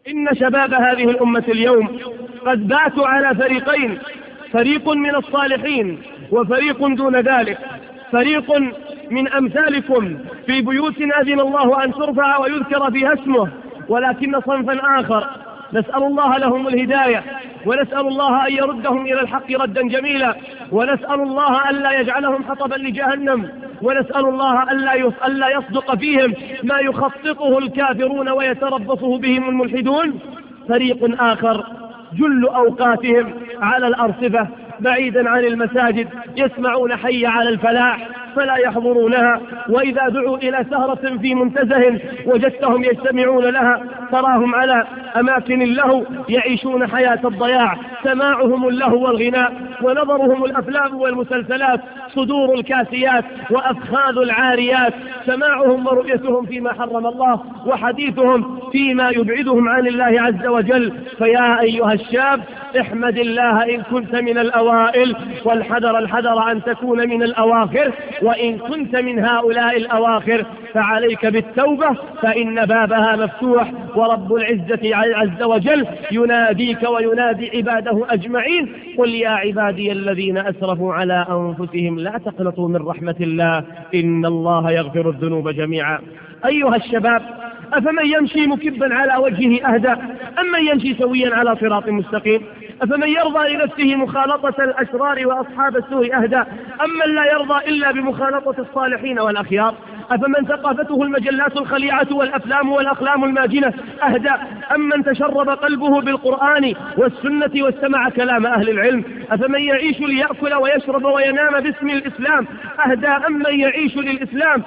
إن شباب هذه الأمة اليوم قد باتوا على فريقين، فريق من الصالحين وفريق دون ذلك، فريق من أمثالكم في بيوت أذن الله أن ترفع ويذكر فيها اسمه، ولكن صنفا آخر نسأل الله لهم الهداية، ونسأل الله أن يردهم إلى الحق ردا جميلا، ونسأل الله ألا يجعلهم حطبا لجهنم، ونسأل الله ألا يصدق فيهم ما يخططه الكافرون ويتربصه بهم الملحدون. فريق آخر جل أوقاتهم على الأرصفة بعيدا عن المساجد، يسمعون حي على الفلاح فلا يحضرونها، وإذا دعوا إلى سهرة في منتزه وجدتهم يجتمعون لها، تراهم على أماكن اللهو يعيشون حياة الضياع، سماعهم اللهو والغناء، ونظرهم الأفلام والمسلسلات، صدور الكاسيات وأفخاذ العاريات، سماعهم ورؤيتهم فيما حرم الله، وحديثهم فيما يبعدهم عن الله عز وجل. فيا أيها الشاب احمد الله إن كنت من الأوائل، والحذر الحذر أن تكون من الأواخر، وإن كنت من هؤلاء الأواخر فعليك بالتوبة، فإن بابها مفتوح، ورب العزة عز وجل يناديك وينادي عباده أجمعين: قل يا عبادي الذين أسرفوا على أنفسهم لا تقنطوا من رحمة الله إن الله يغفر الذنوب جميعا. أيها الشباب، أفمن يمشي مكبا على وجهه أهدى أم من يمشي سويا على صراط مستقيم؟ أفمن يرضى لنفسه مخالطة الأشرار وأصحاب السوء أهدى أم من لا يرضى إلا بمخالطة الصالحين والأخيار؟ أفمن ثقافته المجلات الخليعة والأفلام والأقلام الماجنة أهدى أم من تشرب قلبه بالقرآن والسنة واستمع كلام أهل العلم؟ أفمن يعيش ليأكل ويشرب وينام باسم الإسلام أهدى أم من يعيش للإسلام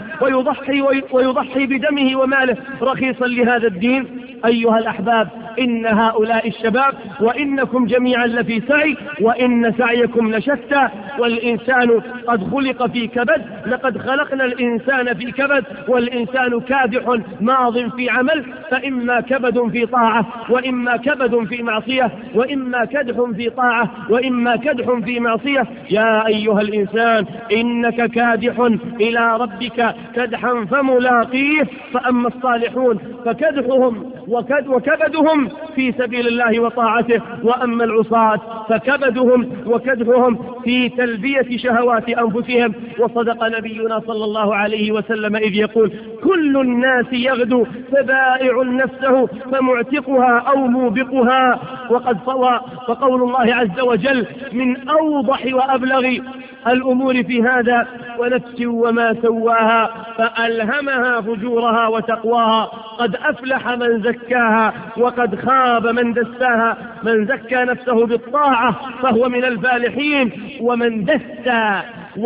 ويضحي بدمه وماله رخيصا لهذا الدين؟ أيها الأحباب، إن هؤلاء الشباب وإنكم جميعا لفي سعي، وإن سعيكم لشتى، والإنسان قد خلق في كبد، لقد خلقنا الإنسان في كبد، والإنسان كادح ماض في عمل، فإما كبد في طاعة وإما كبد في معصية، وإما كدح في طاعة وإما كدح في معصية. يا أيها الإنسان إنك كادح إلى ربك كدحا فملاقيه، فأما الصالحون فكدحهم وكبدهم في سبيل الله وطاعته، وأما العصاة فكبدهم وكدحهم في تلبية شهوات أنفسهم. وصدق نبينا صلى الله عليه وسلم إذ يقول: كل الناس يغدو فبائع نفسه فمعتقها أو موبقها. وقد صوى، وقول الله عز وجل من أوضح وأبلغ الأمور في هذا: ونفس وما سواها فألهمها فجورها وتقواها، قد أفلح من زكاها وقد خاب من دساها. من زكى نفسه بالطاعة فهو من الفالحين، ومن دسى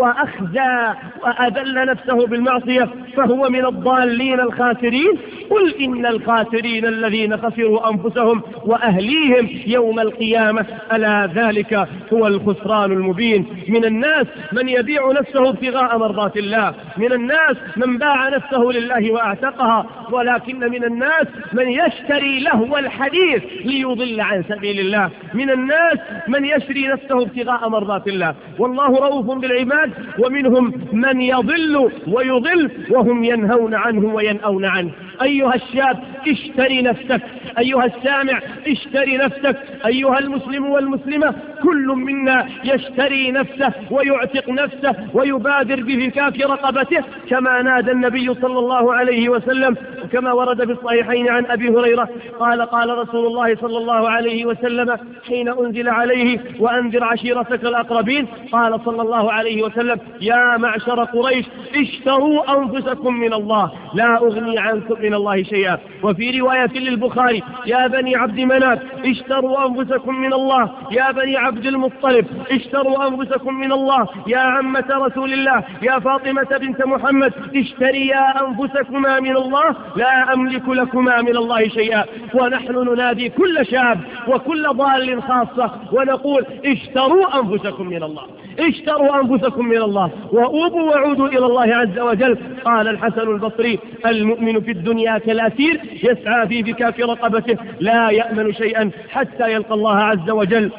وأخزى وأذل نفسه بالمعصية فهو من الضالين الخاسرين. قل إن الخاسرين الذين خسروا أنفسهم وأهليهم يوم القيامة، ألا ذلك هو الخسران المبين. من الناس من يبيع نفسه ابتغاء مرضات الله، من الناس من باع نفسه لله وأعتقها، ولكن من الناس من يشتري لهو الحديث ليضل عن سبيل الله، من الناس من يشري نفسه ابتغاء مرضات الله، والله رؤوف بالعباد. ومنهم من يضل ويضل وهم ينهون عنه وينأون عنه. أيها الشاب اشتري نفسك، أيها السامع اشتري نفسك، أيها المسلم والمسلمة كل منا يشتري نفسه ويعتق نفسه ويبادر بفكاك رقبته، كما نادى النبي صلى الله عليه وسلم، كما ورد في الصحيحين عن أبي هريرة قال رسول الله صلى الله عليه وسلم حين أنزل عليه: وأنذر عشيرتك الأقربين، قال صلى الله عليه وسلم: يا معشر قريش اشتروا أنفسكم من الله لا أغني عنكم من الله شيئا. وفي رواية للبخاري: يا بني عبد مناف اشتروا أنفسكم من الله، يا بني عبد المطلب اشتروا أنفسكم من الله، يا عمة رسول الله يا فاطمة بنت محمد اشتريا أنفسكما من الله لا أملك لكما من الله شيئا. ونحن ننادي كل شاب وكل ضال خاصة ونقول: اشتروا أنفسكم من الله، اشتروا أنفسكم من الله، وأوبوا وعودوا إلى الله عز وجل. قال الحسن البصري: المؤمن في الدنيا كالأسير يسعى في فكاك رقبته لا يأمن شيئا حتى يلقى الله عز وجل.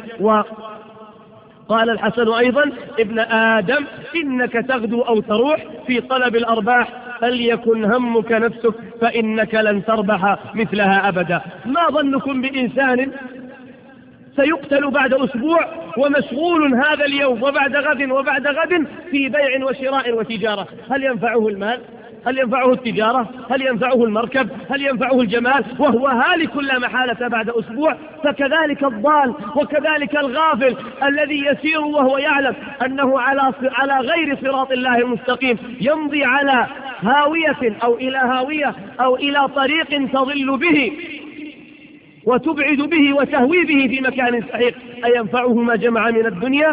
قال الحسن أيضا: ابن آدم إنك تغدو أو تروح في طلب الأرباح فليكن همك نفسك فإنك لن تربح مثلها أبدا. ما ظنكم بإنسان سيقتل بعد أسبوع ومشغول هذا اليوم وبعد غد وبعد غد في بيع وشراء وتجارة؟ هل ينفعه المال؟ هل ينفعه التجارة؟ هل ينفعه المركب؟ هل ينفعه الجمال؟ وهو هالك لا محالة بعد أسبوع. فكذلك الضال وكذلك الغافل الذي يسير وهو يعلم أنه على غير صراط الله المستقيم، يمضي على هاوية أو إلى هاوية أو إلى طريق تضل به وتبعد به وتهوي به في مكان سحيق. أينفعه ما جمع من الدنيا؟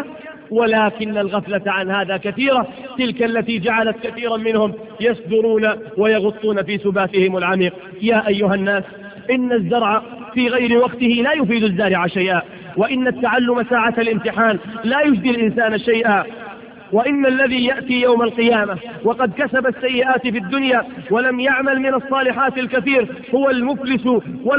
ولكن الغفلة عن هذا كثيرة، تلك التي جعلت كثيرا منهم يصدرون ويغطون في سباتهم العميق. يا أيها الناس، إن الزرع في غير وقته لا يفيد الزارع شيئا، وإن التعلم ساعة الامتحان لا يجدي الإنسان شيئا، وإن الذي يأتي يوم القيامة وقد كسب السيئات في الدنيا ولم يعمل من الصالحات الكثير هو المفلس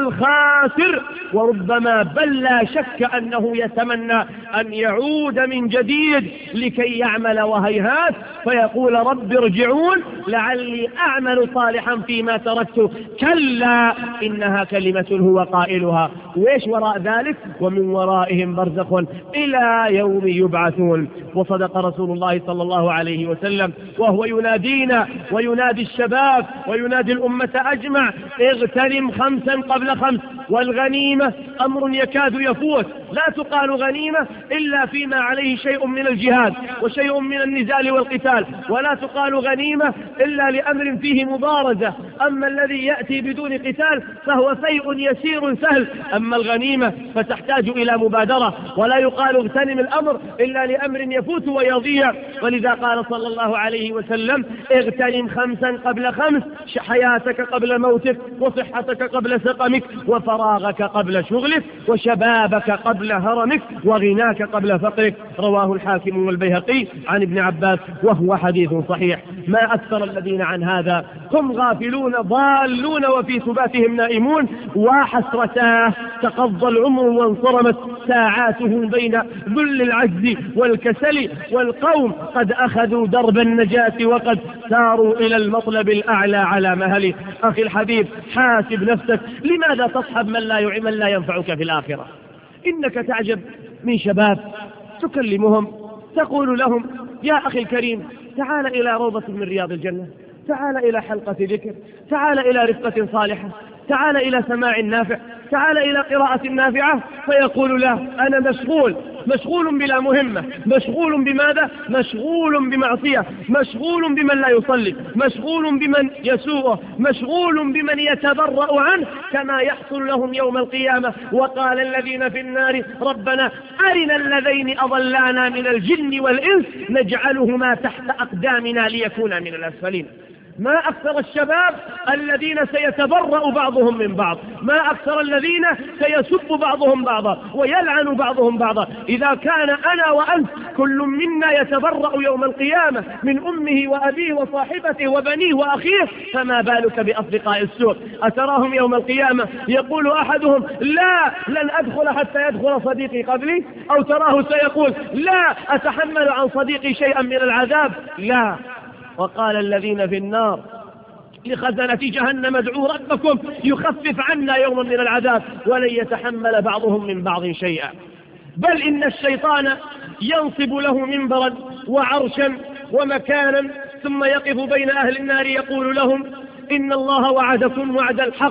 والخاسر، وربما بل لا شك أنه يتمنى أن يعود من جديد لكي يعمل، وهيهات فيقول رب ارجعون لعلي أعمل صالحا فيما تركت، كلا إنها كلمة هو قائلها. وإيش وراء ذلك؟ ومن ورائهم برزخ إلى يوم يبعثون. وصدق رسول الله صلى الله عليه وسلم وهو ينادينا وينادي الشباب وينادي الأمة أجمع: اغتنم 5 قبل 5. والغنيمة أمر يكاد يفوت، لا تقال غنيمة إلا فيما عليه شيء من الجهاد وشيء من النزال والقتال، ولا تقال غنيمة إلا لأمر فيه مبارزة. أما الذي يأتي بدون قتال فهو شيء يسير سهل، أما الغنيمة فتحتاج إلى مبادرة، ولا يقال اغتنم الأمر إلا لأمر يفوت ويضيع. ولذا قال صلى الله عليه وسلم: اغتنم 5 قبل 5، حياتك قبل موتك، وصحتك قبل سقمك، وفراغك قبل شغلك، وشبابك قبل هرمك، وغناك قبل فقرك. رواه الحاكم والبيهقي عن ابن عباس وهو حديث صحيح. ما أكثر الذين عن هذا هم غافلون ضالون وفي سباتهم نائمون، وحسرتاه تقضى العمر وانصرمت ساعاتهم بين ذل العجز والكسل، والقوم قد أخذوا درب النجاة وقد ساروا إلى المطلب الأعلى على مهله. أخي الحبيب، حاسب نفسك، لماذا تصحب من لا ينفعك في الآخرة؟ إنك تعجب من شباب تكلمهم تقول لهم: يا أخي الكريم، تعال إلى روضة من رياض الجنة، تعال إلى حلقة ذكر، تعال إلى رفقة صالحة، تعال إلى سماع نافع، تعال إلى قراءة نافعة. فيقول له: أنا مشغول بلا مهمة. مشغول بماذا؟ مشغول بمعصية، مشغول بمن لا يصلي، مشغول بمن يسوءه، مشغول بمن يتبرأ عنه، كما يحصل لهم يوم القيامة. وقال الذين في النار: ربنا أرنا الذين أضلانا من الجن والإنس نجعلهما تحت أقدامنا ليكونا من الأسفلين. ما أكثر الشباب الذين سيتبرأ بعضهم من بعض، ما أكثر الذين سيسب بعضهم بعضا ويلعن بعضهم بعضا. إذا كان أنا وأنت كل منا يتبرأ يوم القيامة من أمه وأبيه وصاحبته وبنيه وأخيه، فما بالك بأصدقاء السوء؟ أتراهم يوم القيامة يقول أحدهم: لا، لن أدخل حتى يدخل صديقي قبلي، أو تراه سيقول: لا أتحمل عن صديقي شيئا من العذاب. لا. وقال الذين في النار لخزنة جهنم: ادعوا ربكم يخفف عنا يوما من العذاب، ولن يتحمل بعضهم من بعض شيئا. بل إن الشيطان ينصب له منبرا وعرشا ومكانا، ثم يقف بين أهل النار يقول لهم: إن الله وعدكم وعد الحق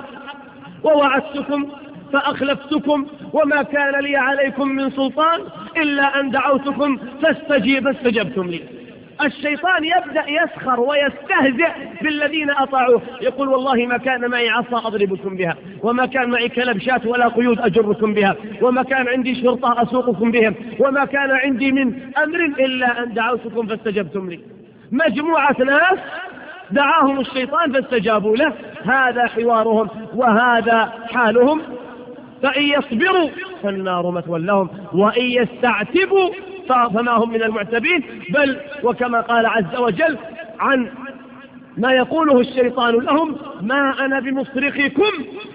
ووعدتكم فأخلفتكم، وما كان لي عليكم من سلطان إلا أن دعوتكم فاستجبتم لي. الشيطان يبدأ يسخر ويستهزئ بالذين أطاعوه، يقول: والله ما كان معي عصا أضربكم بها، وما كان معي كلبشات ولا قيود أجركم بها، وما كان عندي شرطة أسوقكم بهم، وما كان عندي من أمر إلا أن دعوتكم فاستجبتم لي. مجموعة ناس دعاهم الشيطان فاستجابوا له. هذا حوارهم وهذا حالهم. فإن يصبروا فالنار مثوى لهم، وإن يستعتبوا فما هم من المعتبين. بل وكما قال عز وجل عن ما يقوله الشيطان لهم: ما أنا بمصرخكم،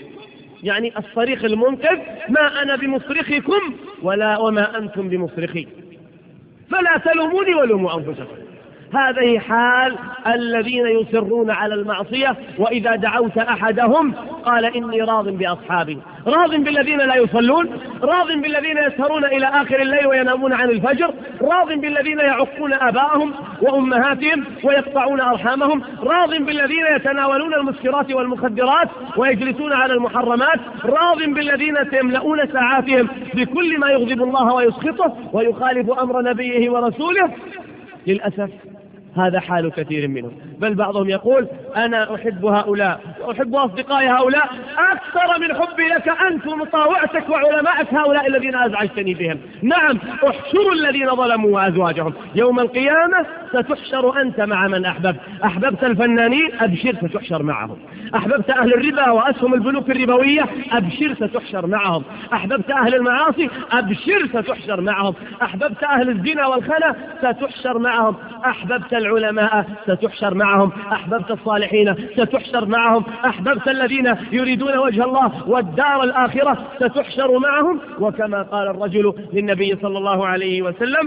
يعني الصريخ المنقذ، ما أنا بمصرخكم وما أنتم بمصرخي، فلا تلوموني ولوموا أنفسكم. هذه حال الذين يصرون على المعصية. وإذا دعوت أحدهم قال إني راض بأصحابي، راض بالذين لا يصلون، راض بالذين يسهرون إلى آخر الليل وينامون عن الفجر، راض بالذين يعقون آباءهم وأمهاتهم ويقطعون أرحامهم، راض بالذين يتناولون المسكرات والمخدرات ويجلسون على المحرمات، راض بالذين يملؤون ساعاتهم بكل ما يغضب الله ويسخطه ويخالف أمر نبيه ورسوله. للأسف هذا حال كثير منهم، بل بعضهم يقول أنا أحب هؤلاء وأحب أصدقاء هؤلاء أكثر من حبي لك أنت ومطاوعتك وعلمائك هؤلاء الذين أزعجتني بهم. نعم، احشروا الذين ظلموا وأزواجهم يوم القيامة، ستحشر أنت مع من أحببت. أحببت الفنانين أبشر ستحشر معهم، أحببت أهل الربا وأسهم البنوك الربوية أبشر ستحشر معهم، أحببت أهل المعاصي أبشر ستحشر معهم، أحببت أهل الزنا والخنا ستحشر معهم، أحببت العلماء ستحشر معهم، أحببت الصالحين ستحشر معهم، أحببت الذين يريدون وجه الله والدار الآخرة ستحشر معهم. وكما قال الرجل للنبي صلى الله عليه وسلم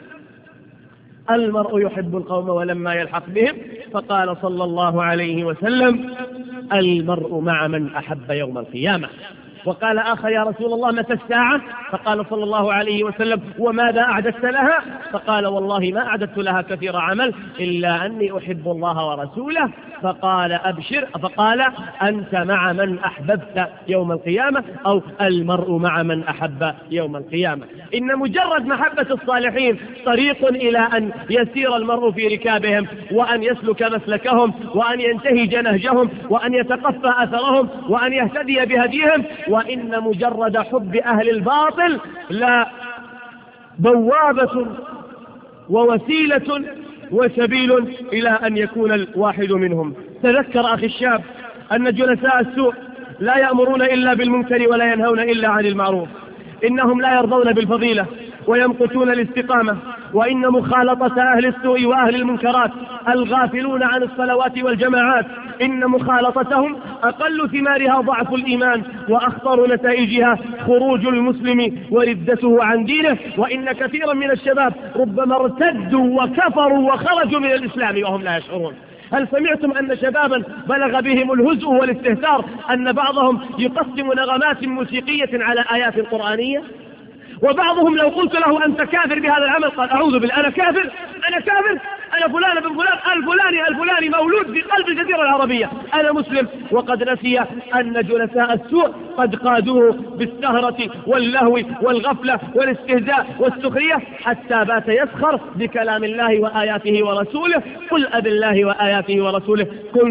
المرء يحب القوم ولما يلحق بهم، فقال صلى الله عليه وسلم المرء مع من أحب يوم القيامة. وقال آخر يا رسول الله متى الساعة؟ فقال صلى الله عليه وسلم وماذا أعددت لها؟ فقال والله ما أعددت لها كثير عمل إلا أني أحب الله ورسوله. فقال أبشر، فقال أنت مع من أحببت يوم القيامة، أو المرء مع من أحب يوم القيامة. إن مجرد محبة الصالحين طريق إلى أن يسير المرء في ركابهم وأن يسلك مسلكهم وأن ينتهج نهجهم وأن يتقفى أثرهم وأن يهتدي بهديهم. وإن مجرد حب أهل الباطل لا بوابة ووسيلة وسبيل إلى أن يكون الواحد منهم. تذكر أخي الشاب أن جلساء السوء لا يأمرون إلا بالمنكر ولا ينهون إلا عن المعروف، إنهم لا يرضون بالفضيلة ويمقتون الاستقامة، وإن مخالطة أهل السوء وأهل المنكرات الغافلون عن الصلوات والجماعات إن مخالطتهم أقل ثمارها ضعف الإيمان وأخطر نتائجها خروج المسلم وردته عن دينه. وإن كثيرا من الشباب ربما ارتدوا وكفروا وخرجوا من الإسلام وهم لا يشعرون. هل سمعتم أن شبابا بلغ بهم الهزء والاستهتار أن بعضهم يقسم نغمات موسيقية على آيات قرآنية؟ وبعضهم لو قلت له أنت كافر بهذا العمل قال أعوذ بالله، أنا كافر، أنا كافر، أنا فلان بن فلان الفلاني مولود في قلب الجزيرة العربية، أنا مسلم. وقد نسي أن جلساء السوء قد قادوه بالسهرة واللهو والغفلة والاستهزاء والسخرية حتى بات يسخر بكلام الله وآياته ورسوله. قل أبالله وآياته ورسوله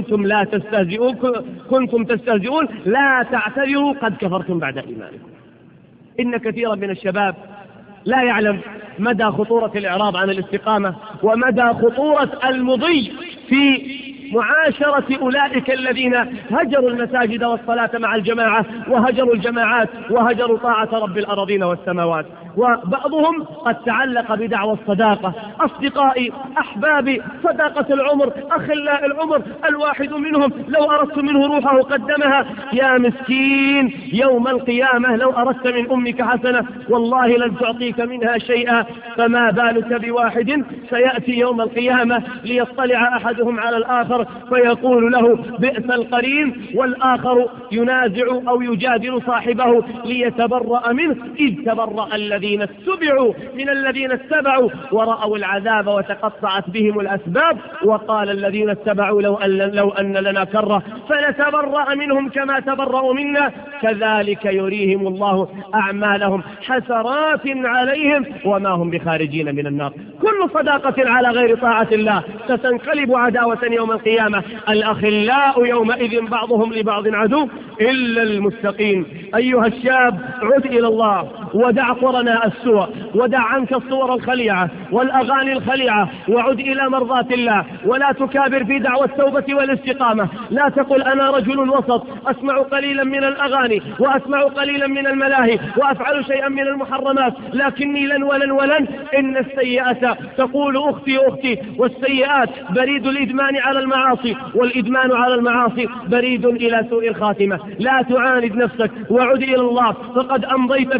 كنتم تستهزئون لا تعتذروا قد كفرتم بعد إيمانكم. إن كثيرا من الشباب لا يعلم مدى خطورة الإعراض عن الاستقامة ومدى خطورة المضي في معاشرة أولئك الذين هجروا المساجد والصلاة مع الجماعة وهجروا الجماعات وهجروا طاعة رب الأراضين والسماوات. وبعضهم قد تعلق بدعوى الصداقة، أصدقائي أحبابي صداقة العمر أخلاء العمر، الواحد منهم لو أردت منه روحه قدمها. يا مسكين يوم القيامة لو أردت من أمك حسنة والله لن تعطيك منها شيئا، فما بالك بواحد سيأتي يوم القيامة ليطلع أحدهم على الآخر فيقول له بئس القرين، والآخر ينازع أو يجادل صاحبه ليتبرأ منه، إذ تبرأ الذين اتبعوا من الذين اتبعوا ورأوا العذاب وتقطعت بهم الأسباب. وقال الذين اتبعوا لو أن لنا كرة فنتبرأ منهم كما تبرأوا منا كذلك يريهم الله أعمالهم حسرات عليهم وما هم بخارجين من النار. كل صداقة على غير طاعة الله ستنقلب عداوة يوم القيامة. الأخلاء يومئذ بعضهم لبعض عدو إلا المتقين. أيها الشاب عد إلى الله ودع قرناء السوء، ودع عنك الصور الخليعة والأغاني الخليعة، وعد إلى مرضاة الله، ولا تكابر في دعوة التوبة والاستقامة. لا تقل أنا رجل وسط أسمع قليلا من الأغاني وأسمع قليلا من الملاهي وأفعل شيئا من المحرمات لكني لن ولن ولن. إن السيئة تقول أختي أختي، والسيئات بريد الإدمان على المعاصي، والإدمان على المعاصي بريد إلى سوء الخاتمة. لا تعاند نفسك وعد إلى الله، فقد أمضيت في شبابك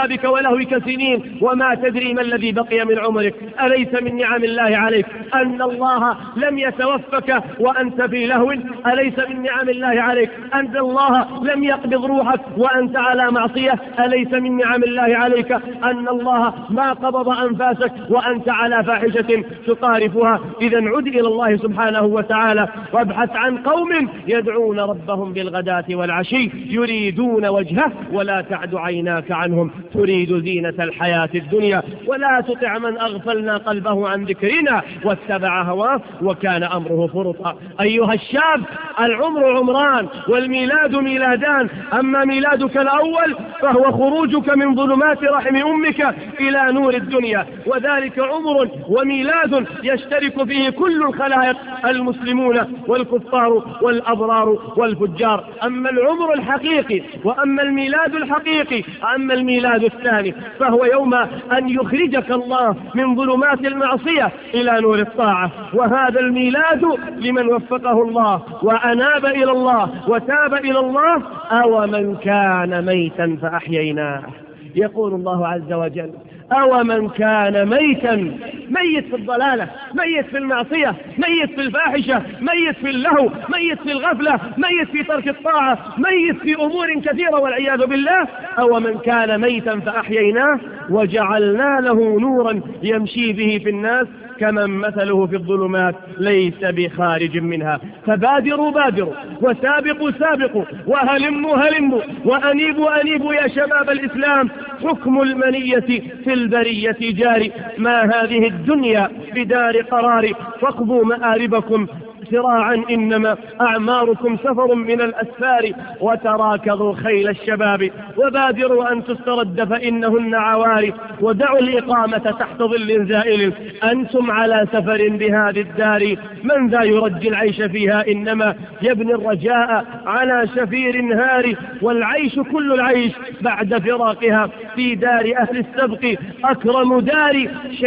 لعبك ولهوك سنين وما تدري ما الذي بقي من عمرك. أليس من نعم الله عليك أن الله لم يتوفك وأنت في لهو؟ أليس من نعم الله عليك أن الله لم يقبض روحك وأنت على معصية؟ أليس من نعم الله عليك أن الله ما قبض أنفاسك وأنت على فاحشة تقارفها؟ إذا عد إلى الله سبحانه وتعالى وابحث عن قوم يدعون ربهم بالغداة والعشي يريدون وجهه ولا تعد عيناك عنهم تريد زينة الحياة الدنيا. ولا تطع من أغفلنا قلبه عن ذكرنا واتبع هواه وكان أمره فرطا. أيها الشاب، العمر عمران والميلاد ميلادان. أما ميلادك الأول فهو خروجك من ظلمات رحم أمك إلى نور الدنيا، وذلك عمر وميلاد يشترك فيه كل الخلائق، المسلمون والكفار والأبرار والفجار. أما العمر الحقيقي وأما الميلاد الحقيقي، أما الميلاد الثاني فهو يوم أن يخرجك الله من ظلمات المعصية إلى نور الطاعة. وهذا الميلاد لمن وفقه الله وأناب إلى الله وتاب إلى الله. أو من كان ميتا فأحييناه، يقول الله عز وجل: أو من كان ميتا، ميت في الضلالة، ميت في المعصية، ميت في الفاحشة، ميت في اللهو، ميت في الغفلة، ميت في ترك الطاعة، ميت في أمور كثيرة والعياذ بالله. أو من كان ميتا فأحييناه وجعلنا له نورا يمشي به في الناس كمن مثله في الظلمات ليس بخارج منها. فبادروا بادروا وسابقوا سابقوا وهلموا هلموا وأنيبوا أنيبوا يا شباب الإسلام. حكم المنية في البرية جاري، ما هذه الدنيا بدار قرار. فاقضوا مآربكم سراعا إنما أعماركم سفر من الأسفار. وتراكضوا خيل الشباب وبادروا أن تسترد فإنهن عواري. ودعوا الإقامة تحت ظل زائل، أنتم على سفر بهذه الدار. من ذا يرجي العيش فيها إنما يبني الرجاء على شفير هار. والعيش كل العيش بعد فراقها في دار أهل السبق أكرم دار.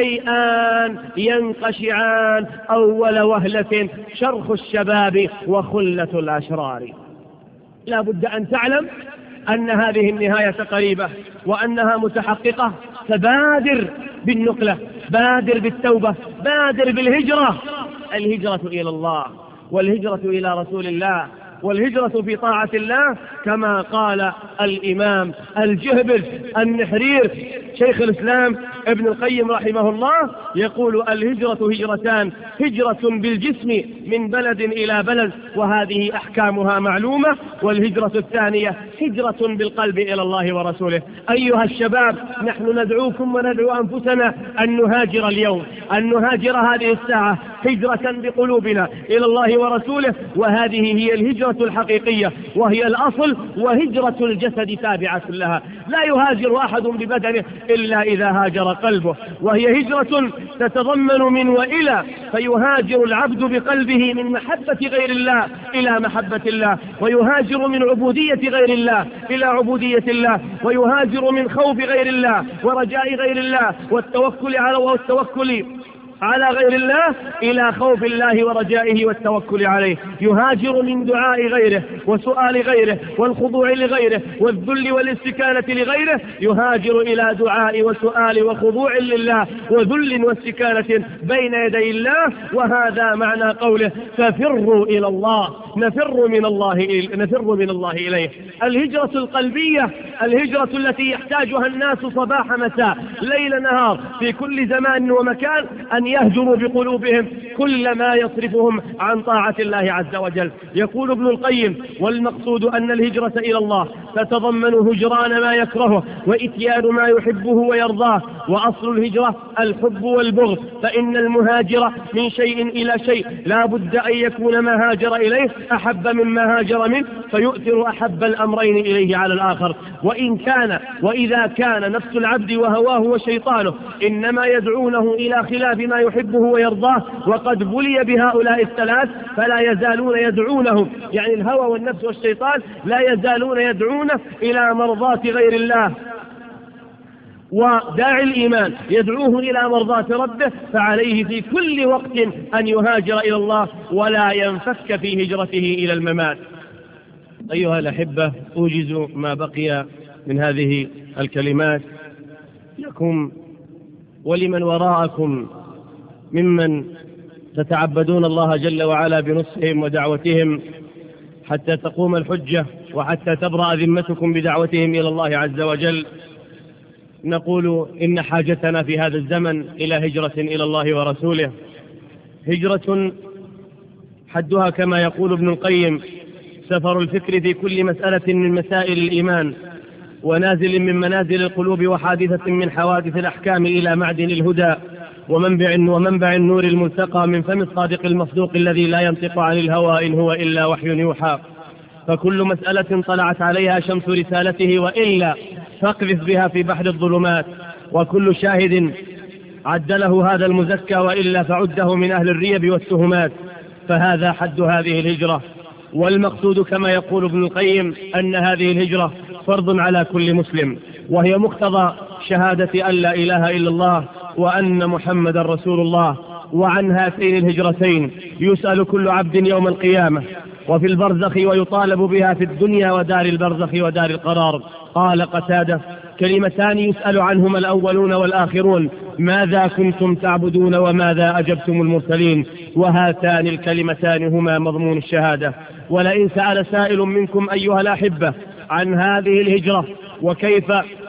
شيئان ينقشعان أول وهلة، شرخ الشباب وخلة الأشرار. لا بد أن تعلم أن هذه النهاية قريبة وأنها متحققة. فبادر بالنقلة، بادر بالتوبة، بادر بالهجرة. الهجرة إلى الله والهجرة إلى رسول الله والهجرة في طاعة الله، كما قال الإمام الجهبذ النحرير شيخ الإسلام ابن القيم رحمه الله، يقول: الهجرة هجرتان، هجرة بالجسم من بلد إلى بلد وهذه أحكامها معلومة، والهجرة الثانية هجرة بالقلب إلى الله ورسوله. أيها الشباب، نحن ندعوكم وندعو أنفسنا أن نهاجر اليوم، أن نهاجر هذه الساعة هجرة بقلوبنا إلى الله ورسوله. وهذه هي الهجرة الحقيقية وهي الأصل، وهجرة الجسد تابعة لها. لا يهاجر أحد ببدنه إلا إذا هاجر قلبه، وهي هجرة تتضمن من وإلى. فيهاجر العبد بقلبه من محبة غير الله إلى محبة الله، ويهاجر من عبودية غير الله إلى عبودية الله، ويهاجر من خوف غير الله ورجاء غير الله والتوكل على غير الله إلى خوف الله ورجائه والتوكل عليه. يهاجر من دعاء غيره وسؤال غيره والخضوع لغيره والذل والاستكانة لغيره، يهاجر إلى دعاء وسؤال وخضوع لله وذل واستكانة بين يدي الله. وهذا معنى قوله: ففروا إلى الله، نفر من الله إليه. الهجرة القلبية، الهجرة التي يحتاجها الناس صباح مساء ليل نهار في كل زمان ومكان، أن يهجروا بقلوبهم كل ما يصرفهم عن طاعة الله عز وجل. يقول ابن القيم: والمقصود أن الهجرة إلى الله تتضمن هجران ما يكرهه وإتيان ما يحبه ويرضاه. وأصل الهجرة الحب والبغض، فإن المهاجر من شيء إلى شيء لا بد أن يكون ما هاجر إليه أحب مما هاجر منه، فيؤثر أحب الأمرين إليه على الآخر. وإذا كان نفس العبد وهواه وشيطانه إنما يدعونه إلى خلاف ما يحبه ويرضاه، وقد بلي بهؤلاء الثلاث، فلا يزالون يدعونه، يعني الهوى والنفس والشيطان لا يزالون يدعونه إلى مرضاة غير الله. وداعي الإيمان يدعوه إلى مرضاة ربه، فعليه في كل وقت أن يهاجر إلى الله ولا ينفك في هجرته إلى الممات. أيها الأحبة، أوجز ما بقي من هذه الكلمات لكم ولمن وراءكم ممن تتعبدون الله جل وعلا بنصحهم ودعوتهم حتى تقوم الحجة وحتى تبرأ ذمتكم بدعوتهم إلى الله عز وجل، نقول إن حاجتنا في هذا الزمن إلى هجرة إلى الله ورسوله، هجرة حدها كما يقول ابن القيم سفر الفكر في كل مسألة من مسائل الإيمان، ونازل من منازل القلوب، وحادثة من حوادث الأحكام إلى معدن الهدى ومنبع النور الملتقى من فم الصادق المصدوق الذي لا ينطق عن الهوى إن هو إلا وحي يوحى. فكل مسألة طلعت عليها شمس رسالته وإلا فاقذف بها في بحر الظلمات، وكل شاهد عدله هذا المزكى وإلا فعده من أهل الريب والتهمات. فهذا حد هذه الهجرة، والمقصود كما يقول ابن القيم أن هذه الهجرة فرض على كل مسلم، وهي مقتضى شهادة أن لا إله إلا الله وأن محمد رسول الله. وعن هاتين الهجرتين يسأل كل عبد يوم القيامة وفي البرزخ، ويطالب بها في الدنيا ودار البرزخ ودار القرار. قال قتادة: كلمتان يسأل عنهما الأولون والآخرون، ماذا كنتم تعبدون وماذا أجبتم المرسلين؟ وهاتان الكلمتان هما مضمون الشهادة. ولئن سأل سائل منكم أيها الأحبة عن هذه الهجرة وكيف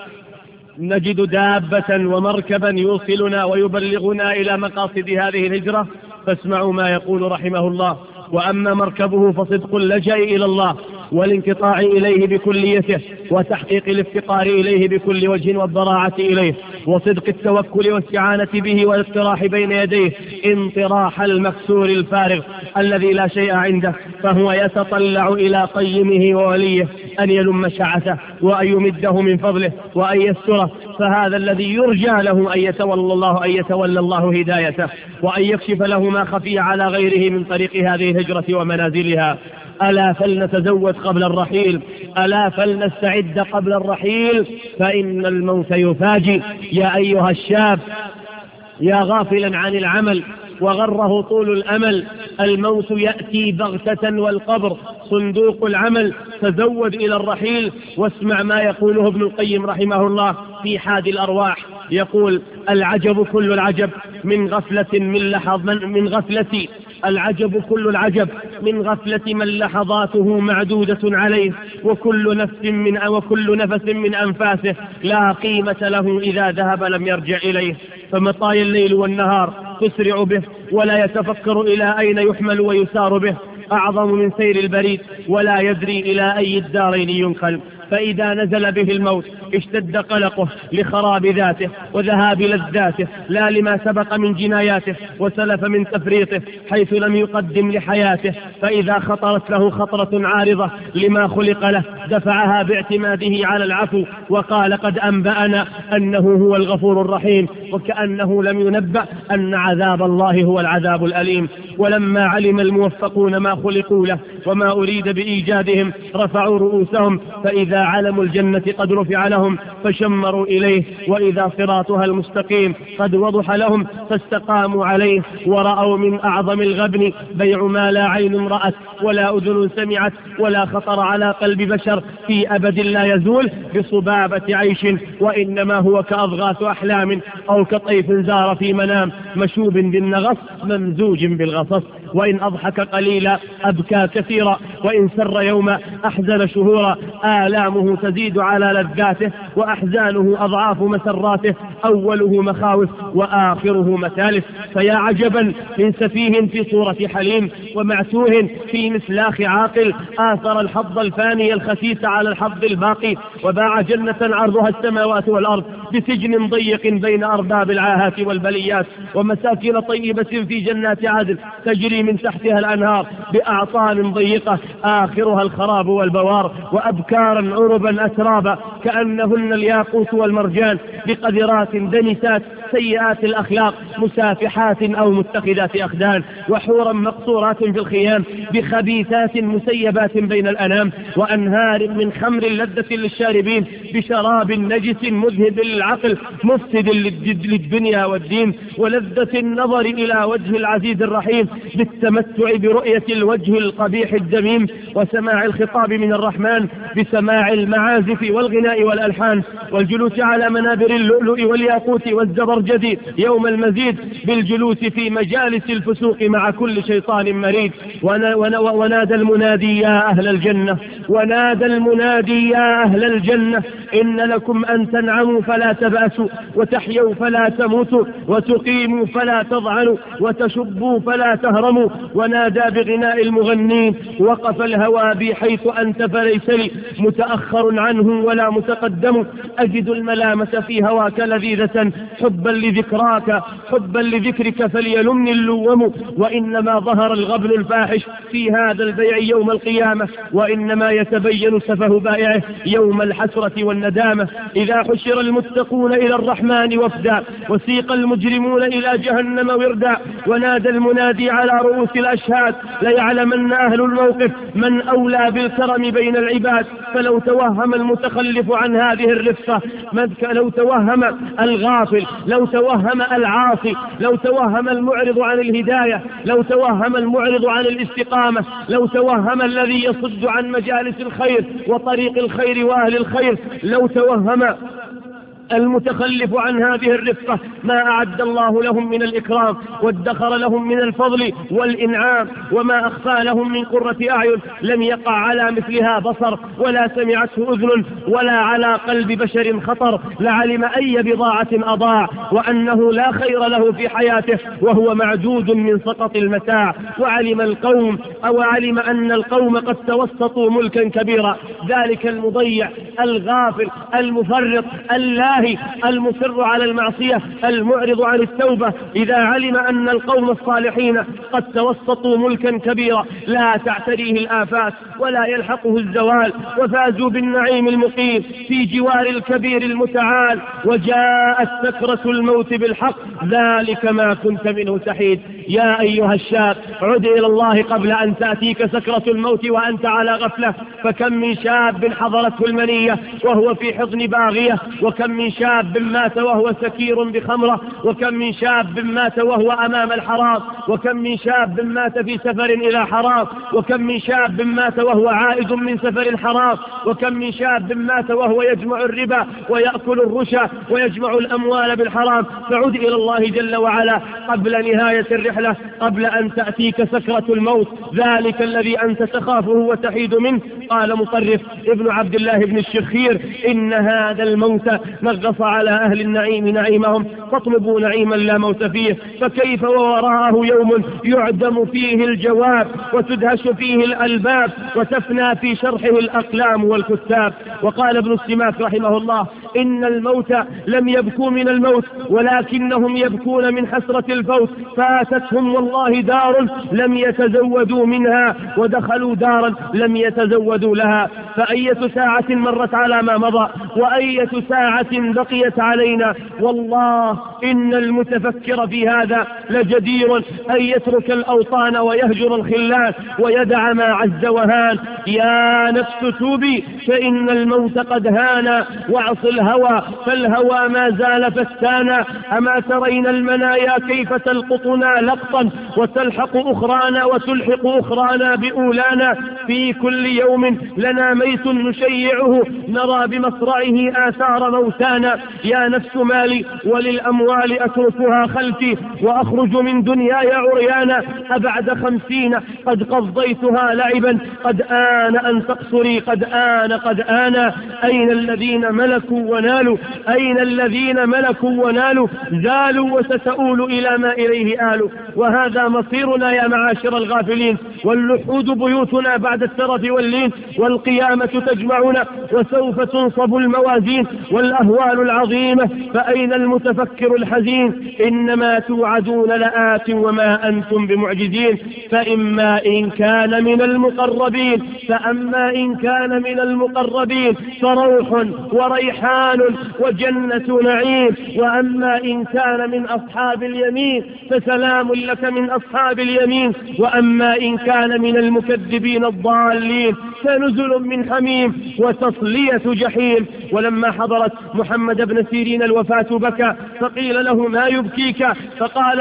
نجد دابة ومركبا يوصلنا ويبلغنا إلى مقاصد هذه الهجرة، فاسمعوا ما يقول رحمه الله: وأما مركبه فصدق اللجأ إلى الله والانقطاع إليه بكليته، وتحقيق الافتقار إليه بكل وجه والضراعة إليه، وصدق التوكل والاستعانة به والاقتراح بين يديه انطراح المكسور الفارغ الذي لا شيء عنده، فهو يتطلع إلى قيمه ووليه أن يلم شعثه وأن يمده من فضله وأن يستره. فهذا الذي يرجى له أن يتولى الله هدايته وأن يكشف له ما خفي على غيره من طريق هذه الهجرة ومنازلها. ألا فلنتزود قبل الرحيل، ألا فلنستعد قبل الرحيل، فإن الموت يفاجئ. يا أيها الشاب يا غافلا عن العمل وغره طول الأمل، الموت يأتي بغتة والقبر صندوق العمل. تزود إلى الرحيل واسمع ما يقوله ابن القيم رحمه الله في حاد الأرواح. يقول: العجب كل العجب من غفلة العجب كل العجب من غفلة من لحظاته معدودة عليه، وكل نفس من أنفاسه لا قيمة له إذا ذهب لم يرجع إليه. فمطايا الليل والنهار تسرع به ولا يتفكر إلى أين يحمل ويسار به، أعظم من سير البريد ولا يدري إلى أي الدارين ينقل. فإذا نزل به الموت اشتد قلقه لخراب ذاته وذهاب لذاته، لا لما سبق من جناياته وسلف من تفريطه حيث لم يقدم لحياته. فإذا خطرت له خطرة عارضة لما خلق له دفعها باعتماده على العفو وقال: قد أنبأنا أنه هو الغفور الرحيم، وكأنه لم ينبأ أن عذاب الله هو العذاب الأليم. ولما علم الموفقون ما خلقوا له وما أريد بإيجادهم رفعوا رؤوسهم، فإذا علم الجنة قد رفع لهم فشمروا إليه، وإذا صراطها المستقيم قد وضح لهم فاستقاموا عليه، ورأوا من أعظم الغبن بيع ما لا عين رأت ولا أذن سمعت ولا خطر على قلب بشر في أبد لا يزول بصبابة عيش، وإنما هو كأضغاث أحلام أو كطيف زار في منام مشوب بالنغص ممزوج بالغصص. وإن أضحك قليلا أبكى كثيرا، وإن سر يوما أحزن شهورا. آلامه تزيد على لذاته وأحزانه أضعاف مسراته، أوله مخاوف وآخره متالف. فيا عجبا من سفيه في صورة حليم، ومعتوه في مسلاخ عاقل، آثر الحظ الفاني الخسيس على الحظ الباقي، وباع جنة عرضها السماوات والأرض بسجن ضيق بين أرباب العاهات والبليات، ومساكن طيبة في جنات عدن تجري من تحتها الأنهار بأعطان ضيقة آخرها الخراب والبوار، وأبكارا عربا أترابا كأنهن الياقوت والمرجان بقدرات دنسات سيئات الأخلاق مسافحات أو متخذات أخدان، وحورا مقصورات في الخيام بخبيثات مسيبات بين الأنام، وأنهار من خمر لذة للشاربين بشراب نجس مذهب للعقل مفسد للدنيا والدين، ولذة النظر إلى وجه العزيز الرحيم بالتمتع برؤية الوجه القبيح الذميم، وسماع الخطاب من الرحمن بسماع المعازف والغناء والألحان، والجلوس على منابر اللؤلؤ والياقوت والزبرجد يوم المزيد بالجلوس في مجالس الفسوق مع كل شيطان مريد. ونادى المنادي يا أهل الجنة، ونادى المنادي يا أهل الجنة إن لكم أن تنعموا فلا تبأسوا، وتحيوا فلا تموتوا، وتقيموا فلا تضعنوا، وتشبوا فلا تهرموا. ونادى بغناء المغنين وقف الهوى بي حيث أنت فليس لي متأخر عنه ولا متقدم، أجد الملامة في هواك لذيذة حبا لذكراك، حبا لذكرك فليلمني اللوم. وإنما ظهر الغبن الفاحش في هذا البيع يوم القيامة، وإنما يتبين سفه بائعه يوم الحسرة والندامة. إذا حشر المتقون إلى الرحمن وفدا، وسيق المجرمون إلى جهنم وردا، ونادى المنادي على رؤوس الأشهاد ليعلمن أهل الموقف من أولى بالكرم بين العباد. فلو توهم المتخلف عن هذه الرفة، لو توهم الغافل، لو توهم العاصي، لو توهم المعرض عن الهداية، لو توهم المعرض عن الاستقامة، لو توهم الذي يصد عن مجالس الخير وطريق الخير وأهل الخير، لو توهم المتخلف عن هذه الرفقة ما أعد الله لهم من الإكرام وادخر لهم من الفضل والإنعام، وما أخفى لهم من قرة أعين لم يقع على مثلها بصر، ولا سمعته أذن، ولا على قلب بشر خطر، لعلم أي بضاعة أضاع، وأنه لا خير له في حياته وهو معدود من سقط المتاع. وعلم القوم علم أن القوم قد توسطوا ملكا كبيرا، ذلك المضيع الغافل المفرط اللاهي المصر على المعصية المعرض عن التوبة، إذا علم أن القوم الصالحين قد توسطوا ملكا كبيرا لا تعتريه الآفات ولا يلحقه الزوال، وفازوا بالنعيم المقيم في جوار الكبير المتعال، وجاءت سكرة الموت بالحق، ذلك ما كنت منه تحيد. يا أيها الشاب عد إلى الله قبل أن تأتيك سكرة الموت وأنت على غفلة، فكم من شاب حضرته المنية وهو في حضن باغية، وكم من شاب مات وهو سكير بخمرة، وكم من شاب مات وهو أمام الحرام، وكم من شاب مات في سفر إلى حرام، وكم من شاب مات وهو عائد من سفر حرام، وكم من شاب مات وهو يجمع الربا ويأكل الرشا ويجمع الأموال بالحرام. فعد إلى الله جل وعلا قبل نهاية الرحلة، قبل أن تأتيك سكرة الموت، ذلك الذي أنت تخافه وتحيد منه. قال مطرف ابن عبد الله بن الشخير إن هذا الموت نغص على أهل النعيم نعيمهم، فاطلبوا نعيما لا موت فيه، فكيف ووراءه يوم يعدم فيه الجواب وتدهش فيه الألباب وتفنى في شرحه الأقلام والكتاب. وقال ابن السماك رحمه الله إن الموت لم يبكوا من الموت ولكنهم يبكون من حسرة الفوت، فاتتهم والله دار لم يتزودوا منها ودخلوا دارا لم يتزودوا لها. فأية ساعة مرت على ما مضى، وأية ساعة بقيت علينا، والله إن المتفكر في هذا لجدير أن يترك الأوطان ويهجر الخلان ويدع ما عز وهان. يا نفس توبي فإن الموت قد هانا، واعص الهوى فالهوى ما زال فتانا. أما ترين المنايا كيف تلقطنا لقطا وتلحق أخرانا وتلحق أخرانا بأولانا، في كل يوم لنا ميت نشيعه نرى بمصرعه آثار موتانا. يا نفس مالي وللأموال أتركها خلفي وأخرج من دنياي عريانا، أبعد 50 قد قضيتها لعبا، قد آن أن تقصري، قد آن. أين الذين ملكوا ونالوا، أين الذين ملكوا ونالوا، زالوا وستؤول إلى ما إليه آلوا. وهذا مصيرنا يا معاشر الغافلين. واللحود بيوتنا بعد الترف واللين، والقيامة تجمعنا وسوف تنصب الموازين والأهوال العظيمة، فأين المتفكر الحزين؟ إنما توعدون لآت وما أنتم بمعجزين. فأما إن كان من المقربين فروح وريحان وجنة نعيم، وأما إن كان من أصحاب اليمين فسلام لك من أصحاب اليمين، وأما إن كان من المكذبين الضالين فنزل من حميم وتصلية جحيم. ولما حضرت محمد بن سيرين الوفاة بكى، فقيل له ما يبكيك؟ فقال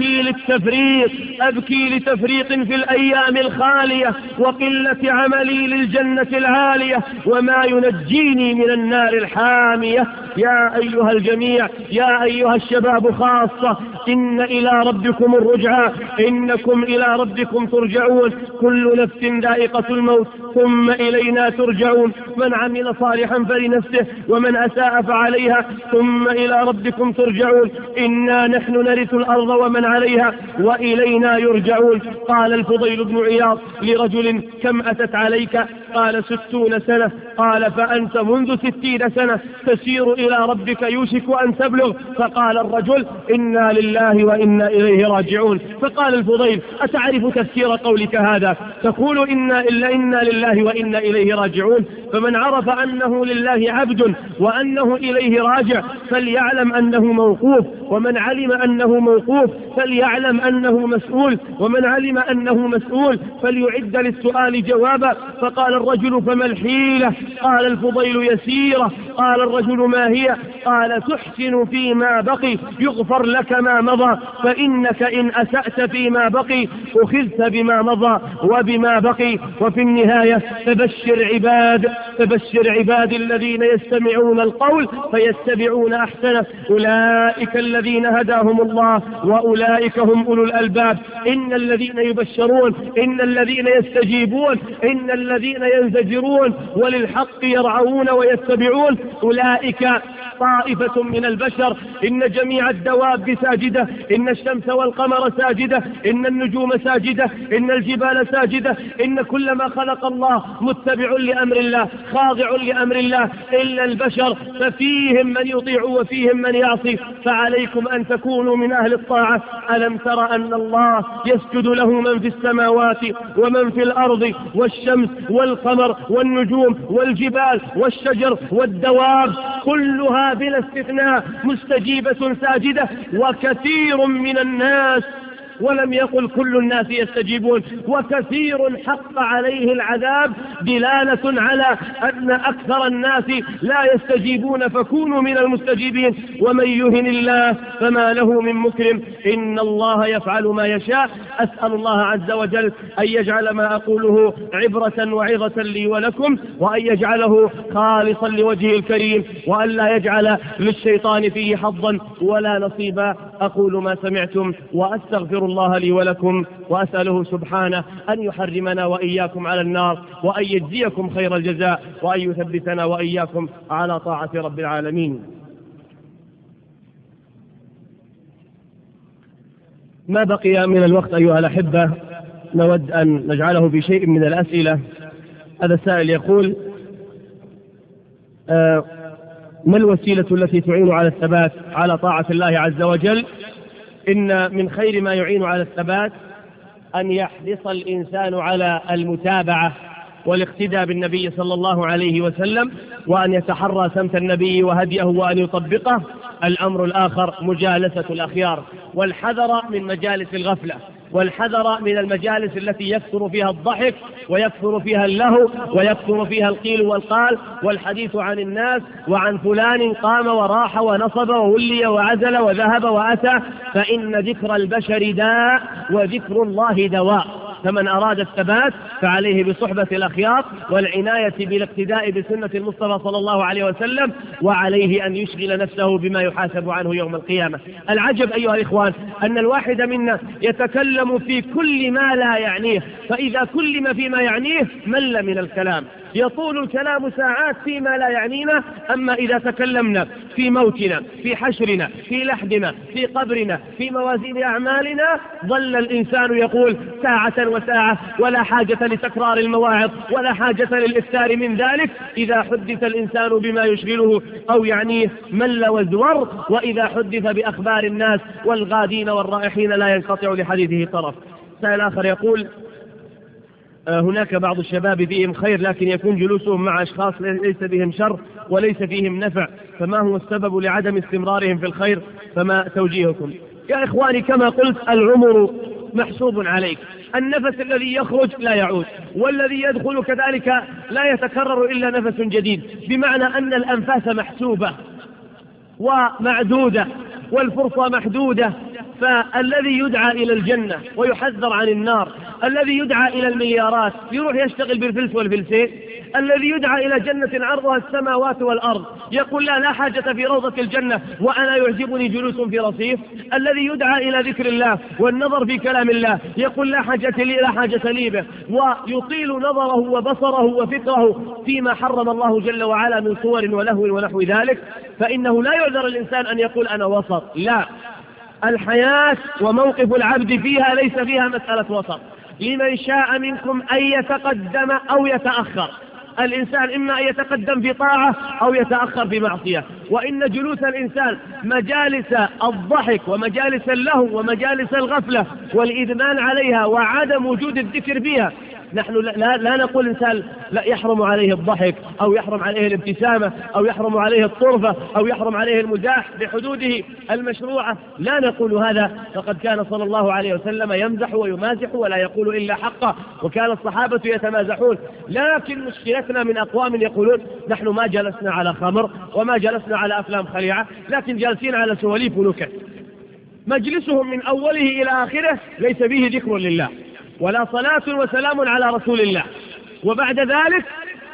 أبكي لتفريط في الأيام الخالية وقلة عملي للجنة العالية وما ينجيني من النار الحامية. يا أيها الجميع، يا أيها الشباب خاصة، إن إلى ربكم الرجعى، إنكم إلى ربكم ترجعون، كل نفس ذائقة الموت ثم إلينا ترجعون، من عمل صالحا فلنفسه ومن أساء فعليها ثم إلى ربكم ترجعون، إنا نحن نرث الأرض ومن عليها وإلينا يرجعون. قال الفضيل بن عياض لرجل كم أتت عليك؟ قال 60 سنة. قال فأنت منذ 60 سنة تسير إلى ربك يوشك أن تبلغ. فقال الرجل إنا لله وإنا إليه راجعون. فقال الفضيل أتعرف تفسير قولك هذا؟ تقول إنا لله وإنا إليه راجعون. فمن عرف أنه لله عبد وأنه إليه راجع فليعلم أنه موقوف، ومن علم أنه موقوف فليعلم أنه مسؤول، ومن علم أنه مسؤول فليعد للسؤال جوابا. فقال الرجل فما الحيلة؟ قال الفضيل يسيرة. قال الرجل ما هي؟ قال تحسن فيما بقي يغفر لك ما مضى، فإنك إن أسأت فيما بقي أخذت بما مضى وبما بقي. وفي النهاية فبشر عباد الذين يستمعون القول فيتبعون أحسنه، أولئك الذين هداهم الله وأولئك هم أولو الألباب. إن الذين يبشرون، إن الذين يستجيبون، إن الذين ينزجرون وللحق يرعون ويتبعون، أولئك طائفة من البشر. إن جميع الدواب ساجدة، إن الشمس والقمر ساجدة، إن النجوم ساجدة، إن الجبال ساجدة، إن كل ما خلق الله متبع لأمر الله خاضع لأمر الله إلا البشر، ففيهم من يطيع وفيهم من يعصي، فعليكم أن تكونوا من أهل الطاعة. ألم تر أن الله يسجد له من في السماوات ومن في الأرض والشمس والقمر والنجوم والجبال والشجر والدواب كلها بلا استثناء مستجيبة ساجدة، وكثير من الناس، ولم يقل كل الناس يستجيبون، وكثير حق عليه العذاب، دلالة على أن أكثر الناس لا يستجيبون، فكونوا من المستجيبين. ومن يهن الله فما له من مكرم، إن الله يفعل ما يشاء. أسأل الله عز وجل أن يجعل ما أقوله عبرة وعظة لي ولكم، وأن يجعله خالصا لوجهه الكريم، وأن لا يجعل للشيطان فيه حظا ولا نصيبا. أقول ما سمعتم وأستغفر الله لي ولكم، وأسأله سبحانه أن يحرمنا وإياكم على النار، وأن يجزيكم خير الجزاء، وأن يثبتنا وإياكم على طاعة رب العالمين. ما بقي من الوقت أيها الأحبة نود أن نجعله في شيء من الأسئلة. هذا السائل يقول ما الوسيلة التي تعين على الثبات على طاعة الله عز وجل؟ إن من خير ما يعين على الثبات أن يحرص الإنسان على المتابعة والاقتداء بالنبي صلى الله عليه وسلم، وأن يتحرى سمت النبي وهديه وأن يطبقه. الأمر الآخر مجالسة الأخيار، والحذر من مجالس الغفلة، والحذر من المجالس التي يكثر فيها الضحك ويكثر فيها اللهو ويكثر فيها القيل والقال والحديث عن الناس وعن فلان قام وراح ونصب وولي وعزل وذهب وأتى، فإن ذكر البشر داء وذكر الله دواء. فمن أراد الثبات فعليه بصحبة الأخيار والعناية بالاقتداء بسنة المصطفى صلى الله عليه وسلم، وعليه أن يشغل نفسه بما يحاسب عنه يوم القيامة. العجب أيها الإخوان أن الواحد منا يتكلم في كل ما لا يعنيه، فإذا كلم فيما يعنيه مل من الكلام، يطول الكلام ساعات فيما لا يعنينا، أما إذا تكلمنا في موتنا، في حشرنا، في لحدنا، في قبرنا، في موازين أعمالنا، ظل الإنسان يقول ساعة وساعة، ولا حاجة لتكرار المواعظ ولا حاجة للإكثار من ذلك. إذا حدث الإنسان بما يشغله أو يعنيه مل وازور، وإذا حدث بأخبار الناس والغادين والرائحين لا ينقطع لحديثه طرف. سائل آخر يقول هناك بعض الشباب فيهم خير، لكن يكون جلوسهم مع أشخاص ليس بهم شر وليس فيهم نفع، فما هو السبب لعدم استمرارهم في الخير؟ فما توجيهكم؟ يا إخواني كما قلت العمر محسوب عليك، النفس الذي يخرج لا يعود، والذي يدخل كذلك لا يتكرر إلا نفس جديد، بمعنى أن الأنفاس محسوبة ومعدودة والفرصة محدودة. فالذي يدعى إلى الجنة ويحذر عن النار، الذي يدعى إلى المليارات يروح يشتغل بالفلس والفلسين، الذي يدعى إلى جنة عرضها السماوات والأرض يقول لا حاجة في روضة الجنة وأنا يعجبني جلوس في رصيف، الذي يدعى إلى ذكر الله والنظر في كلام الله يقول لا حاجة لي به، ويطيل نظره وبصره وفكره فيما حرم الله جل وعلا من صور ولهو ونحو ذلك. فإنه لا يعذر الإنسان أن يقول أنا وسط، لا، الحياة وموقف العبد فيها ليس فيها مسألة وسط. لمن شاء منكم أن يتقدم أو يتأخر، الإنسان إما أن يتقدم في طاعة أو يتأخر في معصية. وإن جلوس الإنسان مجالس الضحك ومجالس اللهو ومجالس الغفلة والإدمان عليها وعدم وجود الذكر فيها، نحن لا نقول إنسان لا يحرم عليه الضحك أو يحرم عليه الابتسامة أو يحرم عليه الطرفة أو يحرم عليه المزاح بحدوده المشروعة، لا نقول هذا، فقد كان صلى الله عليه وسلم يمزح ويمازح ولا يقول إلا حقه، وكان الصحابة يتمازحون. لكن مشكلتنا من أقوام يقولون نحن ما جلسنا على خمر وما جلسنا على أفلام خليعة، لكن جالسين على سواليف ونكت، مجلسهم من أوله إلى آخره ليس فيه ذكر لله ولا صلاة وسلام على رسول الله، وبعد ذلك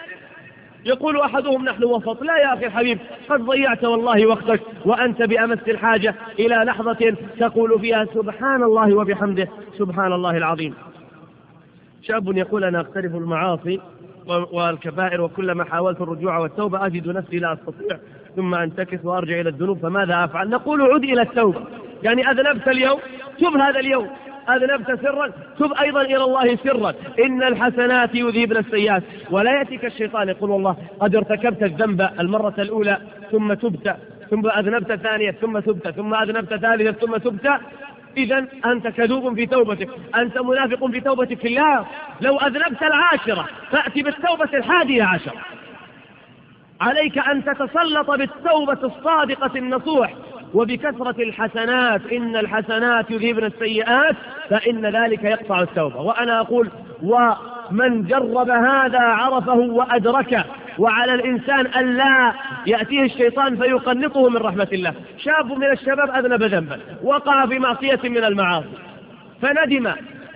يقول أحدهم نحن وسط. لا يا أخي الحبيب، قد ضيعت والله وقتك وأنت بأمس الحاجة إلى لحظة تقول فيها سبحان الله وبحمده سبحان الله العظيم. شاب يقول أنا أقترف المعاصي والكبائر، وكلما حاولت الرجوع والتوبة أجد نفسي لا أستطيع، ثم أنتكس وأرجع إلى الذنوب، فماذا أفعل؟ نقول عد إلى التوبة، يعني أذنبت اليوم تب هذا اليوم، أذنبت سرا تب أيضا إلى الله سرا، إن الحسنات يذهبن السيئات. ولا يأتيك الشيطان يقول والله قد ارتكبت الذنب المرة الأولى ثم تبت، ثم أذنبت ثانية ثم تبت، ثم أذنبت ثالثة ثم تبت، إذن أنت كذوب في توبتك، أنت منافق في توبتك في الله. لو أذنبت العاشرة فأتي بالتوبة 11. عليك أن تتسلط بالتوبة الصادقة النصوح وبكثرة الحسنات، إن الحسنات يذهبن السيئات، فإن ذلك يقطع التوبة. وأنا أقول ومن جرب هذا عرفه وأدركه، وعلى الإنسان أن لا يأتيه الشيطان فيقنطه من رحمة الله. شاب من الشباب أذنب ذنبا، وقع في معصية من المعاصي فندم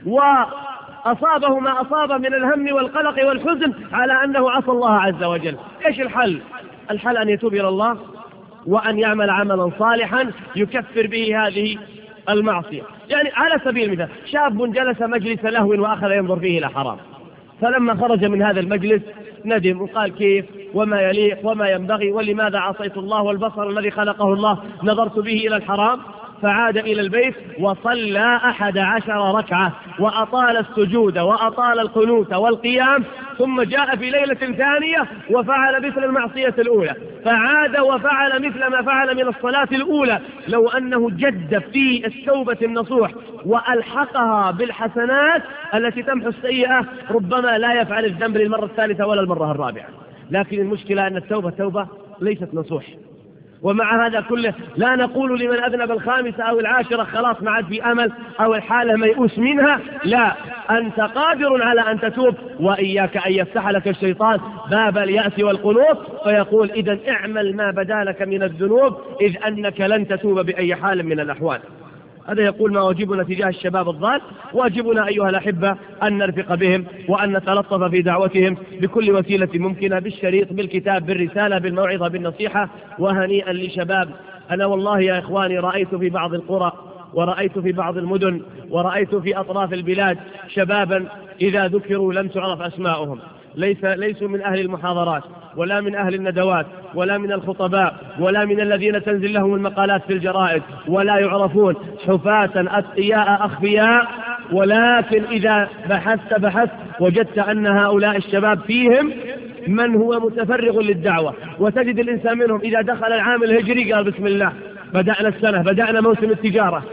وأصابه ما أصاب من الهم والقلق والحزن على أنه عصى الله عز وجل. إيش الحل؟ الحل أن يتوب إلى الله وأن يعمل عملا صالحا يكفر به هذه المعصية. يعني على سبيل المثال شاب جلس مجلس لهو وأخذ ينظر فيه إلى حرام، فلما خرج من هذا المجلس ندم وقال كيف وما يليق وما ينبغي، ولماذا عصيت الله والبصر الذي خلقه الله نظرت به إلى الحرام، فعاد إلى البيت وصلى 11 ركعة وأطال السجود وأطال القنوت والقيام، ثم جاء في ليلة ثانية وفعل مثل المعصية الأولى، فعاد وفعل مثل ما فعل من الصلاة الأولى. لو أنه جد في التوبة النصوح وألحقها بالحسنات التي تمحو السيئة ربما لا يفعل الذنب للمرة الثالثة ولا المرة الرابعة. لكن المشكلة أن التوبة ليست نصوح. ومع هذا كله لا نقول لمن أذنب 5 أو 10 خلاص ما عاد في أمل أو الحالة ميؤوس منها، لا، أنت قادر على أن تتوب، وإياك أن يفتح لك الشيطان باب اليأس والقنوط فيقول إذن اعمل ما بدا لك من الذنوب إذ أنك لن تتوب بأي حال من الأحوال. هذا يقول ما واجبنا تجاه الشباب الضال. واجبنا أيها الأحبة أن نرفق بهم وأن نتلطف في دعوتهم بكل وسيلة ممكنة، بالشريط، بالكتاب، بالرسالة، بالموعظة، بالنصيحة. وهنيئا لشباب. أنا والله يا إخواني رأيت في بعض القرى ورأيت في بعض المدن ورأيت في أطراف البلاد شبابا إذا ذكروا لم تعرف أسماؤهم، ليسوا من أهل المحاضرات ولا من أهل الندوات ولا من الخطباء ولا من الذين تنزل لهم المقالات في الجرائد، ولا يعرفون، حفاة أتقياء أخفياء. ولكن إذا بحثت وجدت أن هؤلاء الشباب فيهم من هو متفرغ للدعوة، وتجد الإنسان منهم إذا دخل العام الهجري قال بسم الله بدأنا السنة، بدأنا موسم التجارة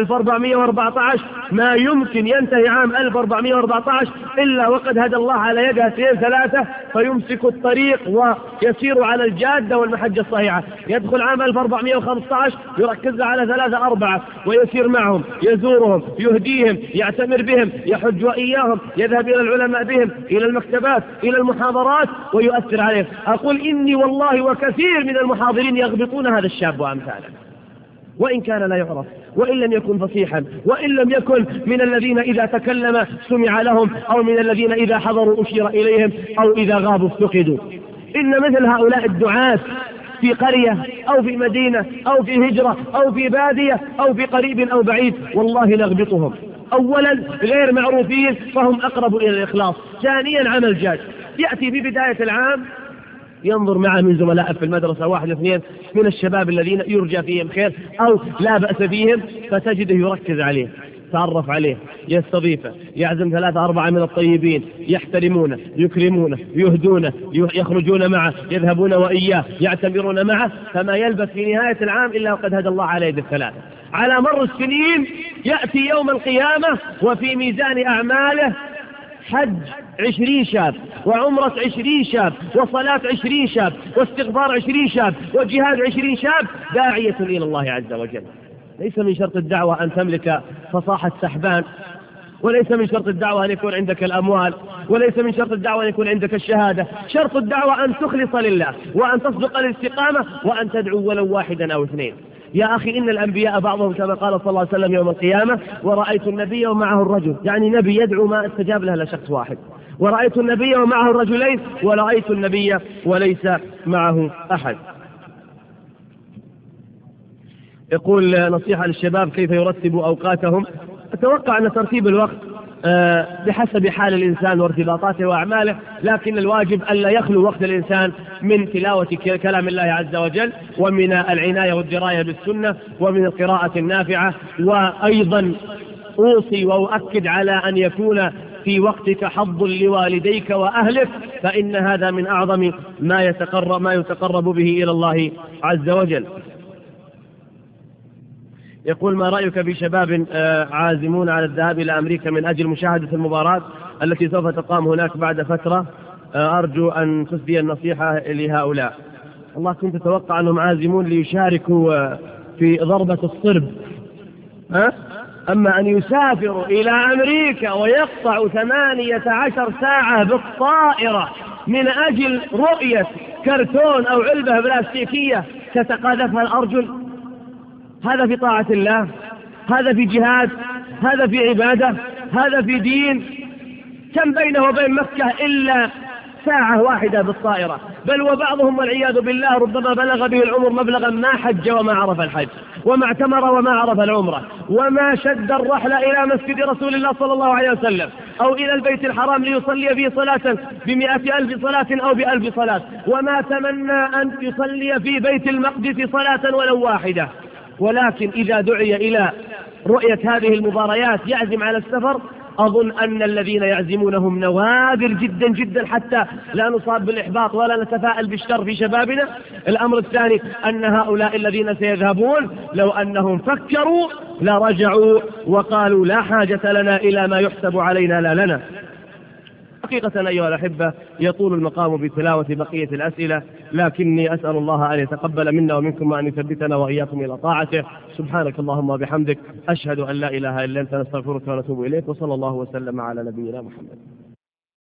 1414، ما يمكن ينتهي عام 1414 إلا وقد هدى الله على يده 2-3 فيمسك الطريق ويسير على الجادة والمحجة الصحيحة. يدخل عام 1415 يركز على 3-4 ويسير معهم، يزورهم، يهديهم، يعتمر بهم، يحج وإياهم، يذهب إلى العلماء بهم، إلى المكتبات، إلى المحاضرات، ويؤثر عليهم. أقول إني والله وكثير من المحاضرين يغبطون هذا الشاب وأمثاله، وإن كان لا يعرف، وإن لم يكن فصيحا، وإن لم يكن من الذين إذا تكلم سمع لهم، أو من الذين إذا حضروا أشير إليهم، أو إذا غابوا افتقدوا. إن مثل هؤلاء الدعاة في قرية أو في مدينة أو في هجرة أو في بادية أو في قريب أو بعيد والله نغبطهم. أولا غير معروفين فهم أقرب إلى الإخلاص. ثانيا عمل جاد، يأتي في بداية العام ينظر معه من زملائه في المدرسة 1-2 من الشباب الذين يرجى فيهم خير أو لا بأس فيهم، فتجده يركز عليه، تعرف عليه، يستضيفه، يعزم 3-4 من الطيبين يحترمونه، يكرمونه، يهدونه، يخرجون معه، يذهبون وإياه، يعتمرون معه، فما يلبث في نهاية العام إلا وقد هدى الله على يد ال3. على مر السنين يأتي يوم القيامة وفي ميزان أعماله حج 20 شاب، وعمرة 20 شاب، وصلاة 20 شاب، واستغفار 20 شاب، وجهاد 20 شاب، داعية إلى الله عز وجل. ليس من شرط الدعوة أن تملك فصاحة سحبان، وليس من شرط الدعوة أن يكون عندك الأموال، وليس من شرط الدعوة أن يكون عندك الشهادة. شرط الدعوة أن تخلص لله، وأن تصدق الاستقامة، وأن تدعو ولو 1 أو 2. يا أخي إن الأنبياء بعضهم كما قال صلى الله عليه وسلم يوم القيامة: ورأيت النبي ومعه الرجل، يعني نبي يدعو ما استجاب له لشخص واحد، ورأيت النبي ومعه الرجلين، ورأيت النبي وليس معه أحد. يقول نصيحة للشباب كيف يرتب أوقاتهم. أتوقع أن ترتيب الوقت بحسب حال الإنسان وارتباطاته وأعماله، لكن الواجب ألا يخلو وقت الإنسان من تلاوة كلام الله عز وجل، ومن العناية والدراية بالسنة، ومن القراءة النافعة. وأيضا أوصي وأؤكد على أن يكون في وقتك حظ لوالديك وأهلك، فإن هذا من أعظم ما يتقرب به إلى الله عز وجل. يقول: ما رأيك بشباب عازمون على الذهاب إلى أمريكا من أجل مشاهدة المباراة التي سوف تقام هناك بعد فترة؟ أرجو أن تسدي النصيحة لهؤلاء. الله كنت أتوقع أنهم عازمون ليشاركوا في ضربة الصرب، أما أن يسافروا إلى أمريكا ويقطعوا 18 ساعة بالطائرة من أجل رؤية كرتون أو علبة بلاستيكية تتقاذفها الأرجل، هذا في طاعة الله؟ هذا في جهاد؟ هذا في عبادة؟ هذا في دين؟ كم بينه وبين مكة إلا ساعة واحدة بالطائرة؟ بل وبعضهم والعياذ بالله ربما بلغ به العمر مبلغا ما حج وما عرف الحج، وما اعتمر وما عرف العمرة، وما شد الرحل إلى مسجد رسول الله صلى الله عليه وسلم أو إلى البيت الحرام ليصلي فيه صلاة ب100,000 صلاة أو ب1000 صلاة، وما تمنى أن يصلي في بيت المقدس صلاة ولو واحدة. ولكن إذا دعي إلى رؤية هذه المباريات يعزم على السفر. أظن أن الذين يعزمونهم نوادر جدا جدا، حتى لا نصاب بالإحباط ولا نتفائل بالشر في شبابنا. الأمر الثاني أن هؤلاء الذين سيذهبون لو أنهم فكروا لرجعوا وقالوا: لا حاجة لنا إلى ما يحسب علينا لا لنا. حقيقة أيها الأحبة يطول المقام بتلاوة بقية الأسئلة، لكني أسأل الله أن يتقبل منا ومنكم وأن يثبتنا وإياكم إلى طاعته. سبحانك اللهم وبحمدك، أشهد أن لا إله إلا أنت، نستغفرك ونتوب إليك، وصلى الله وسلم على نبينا محمد.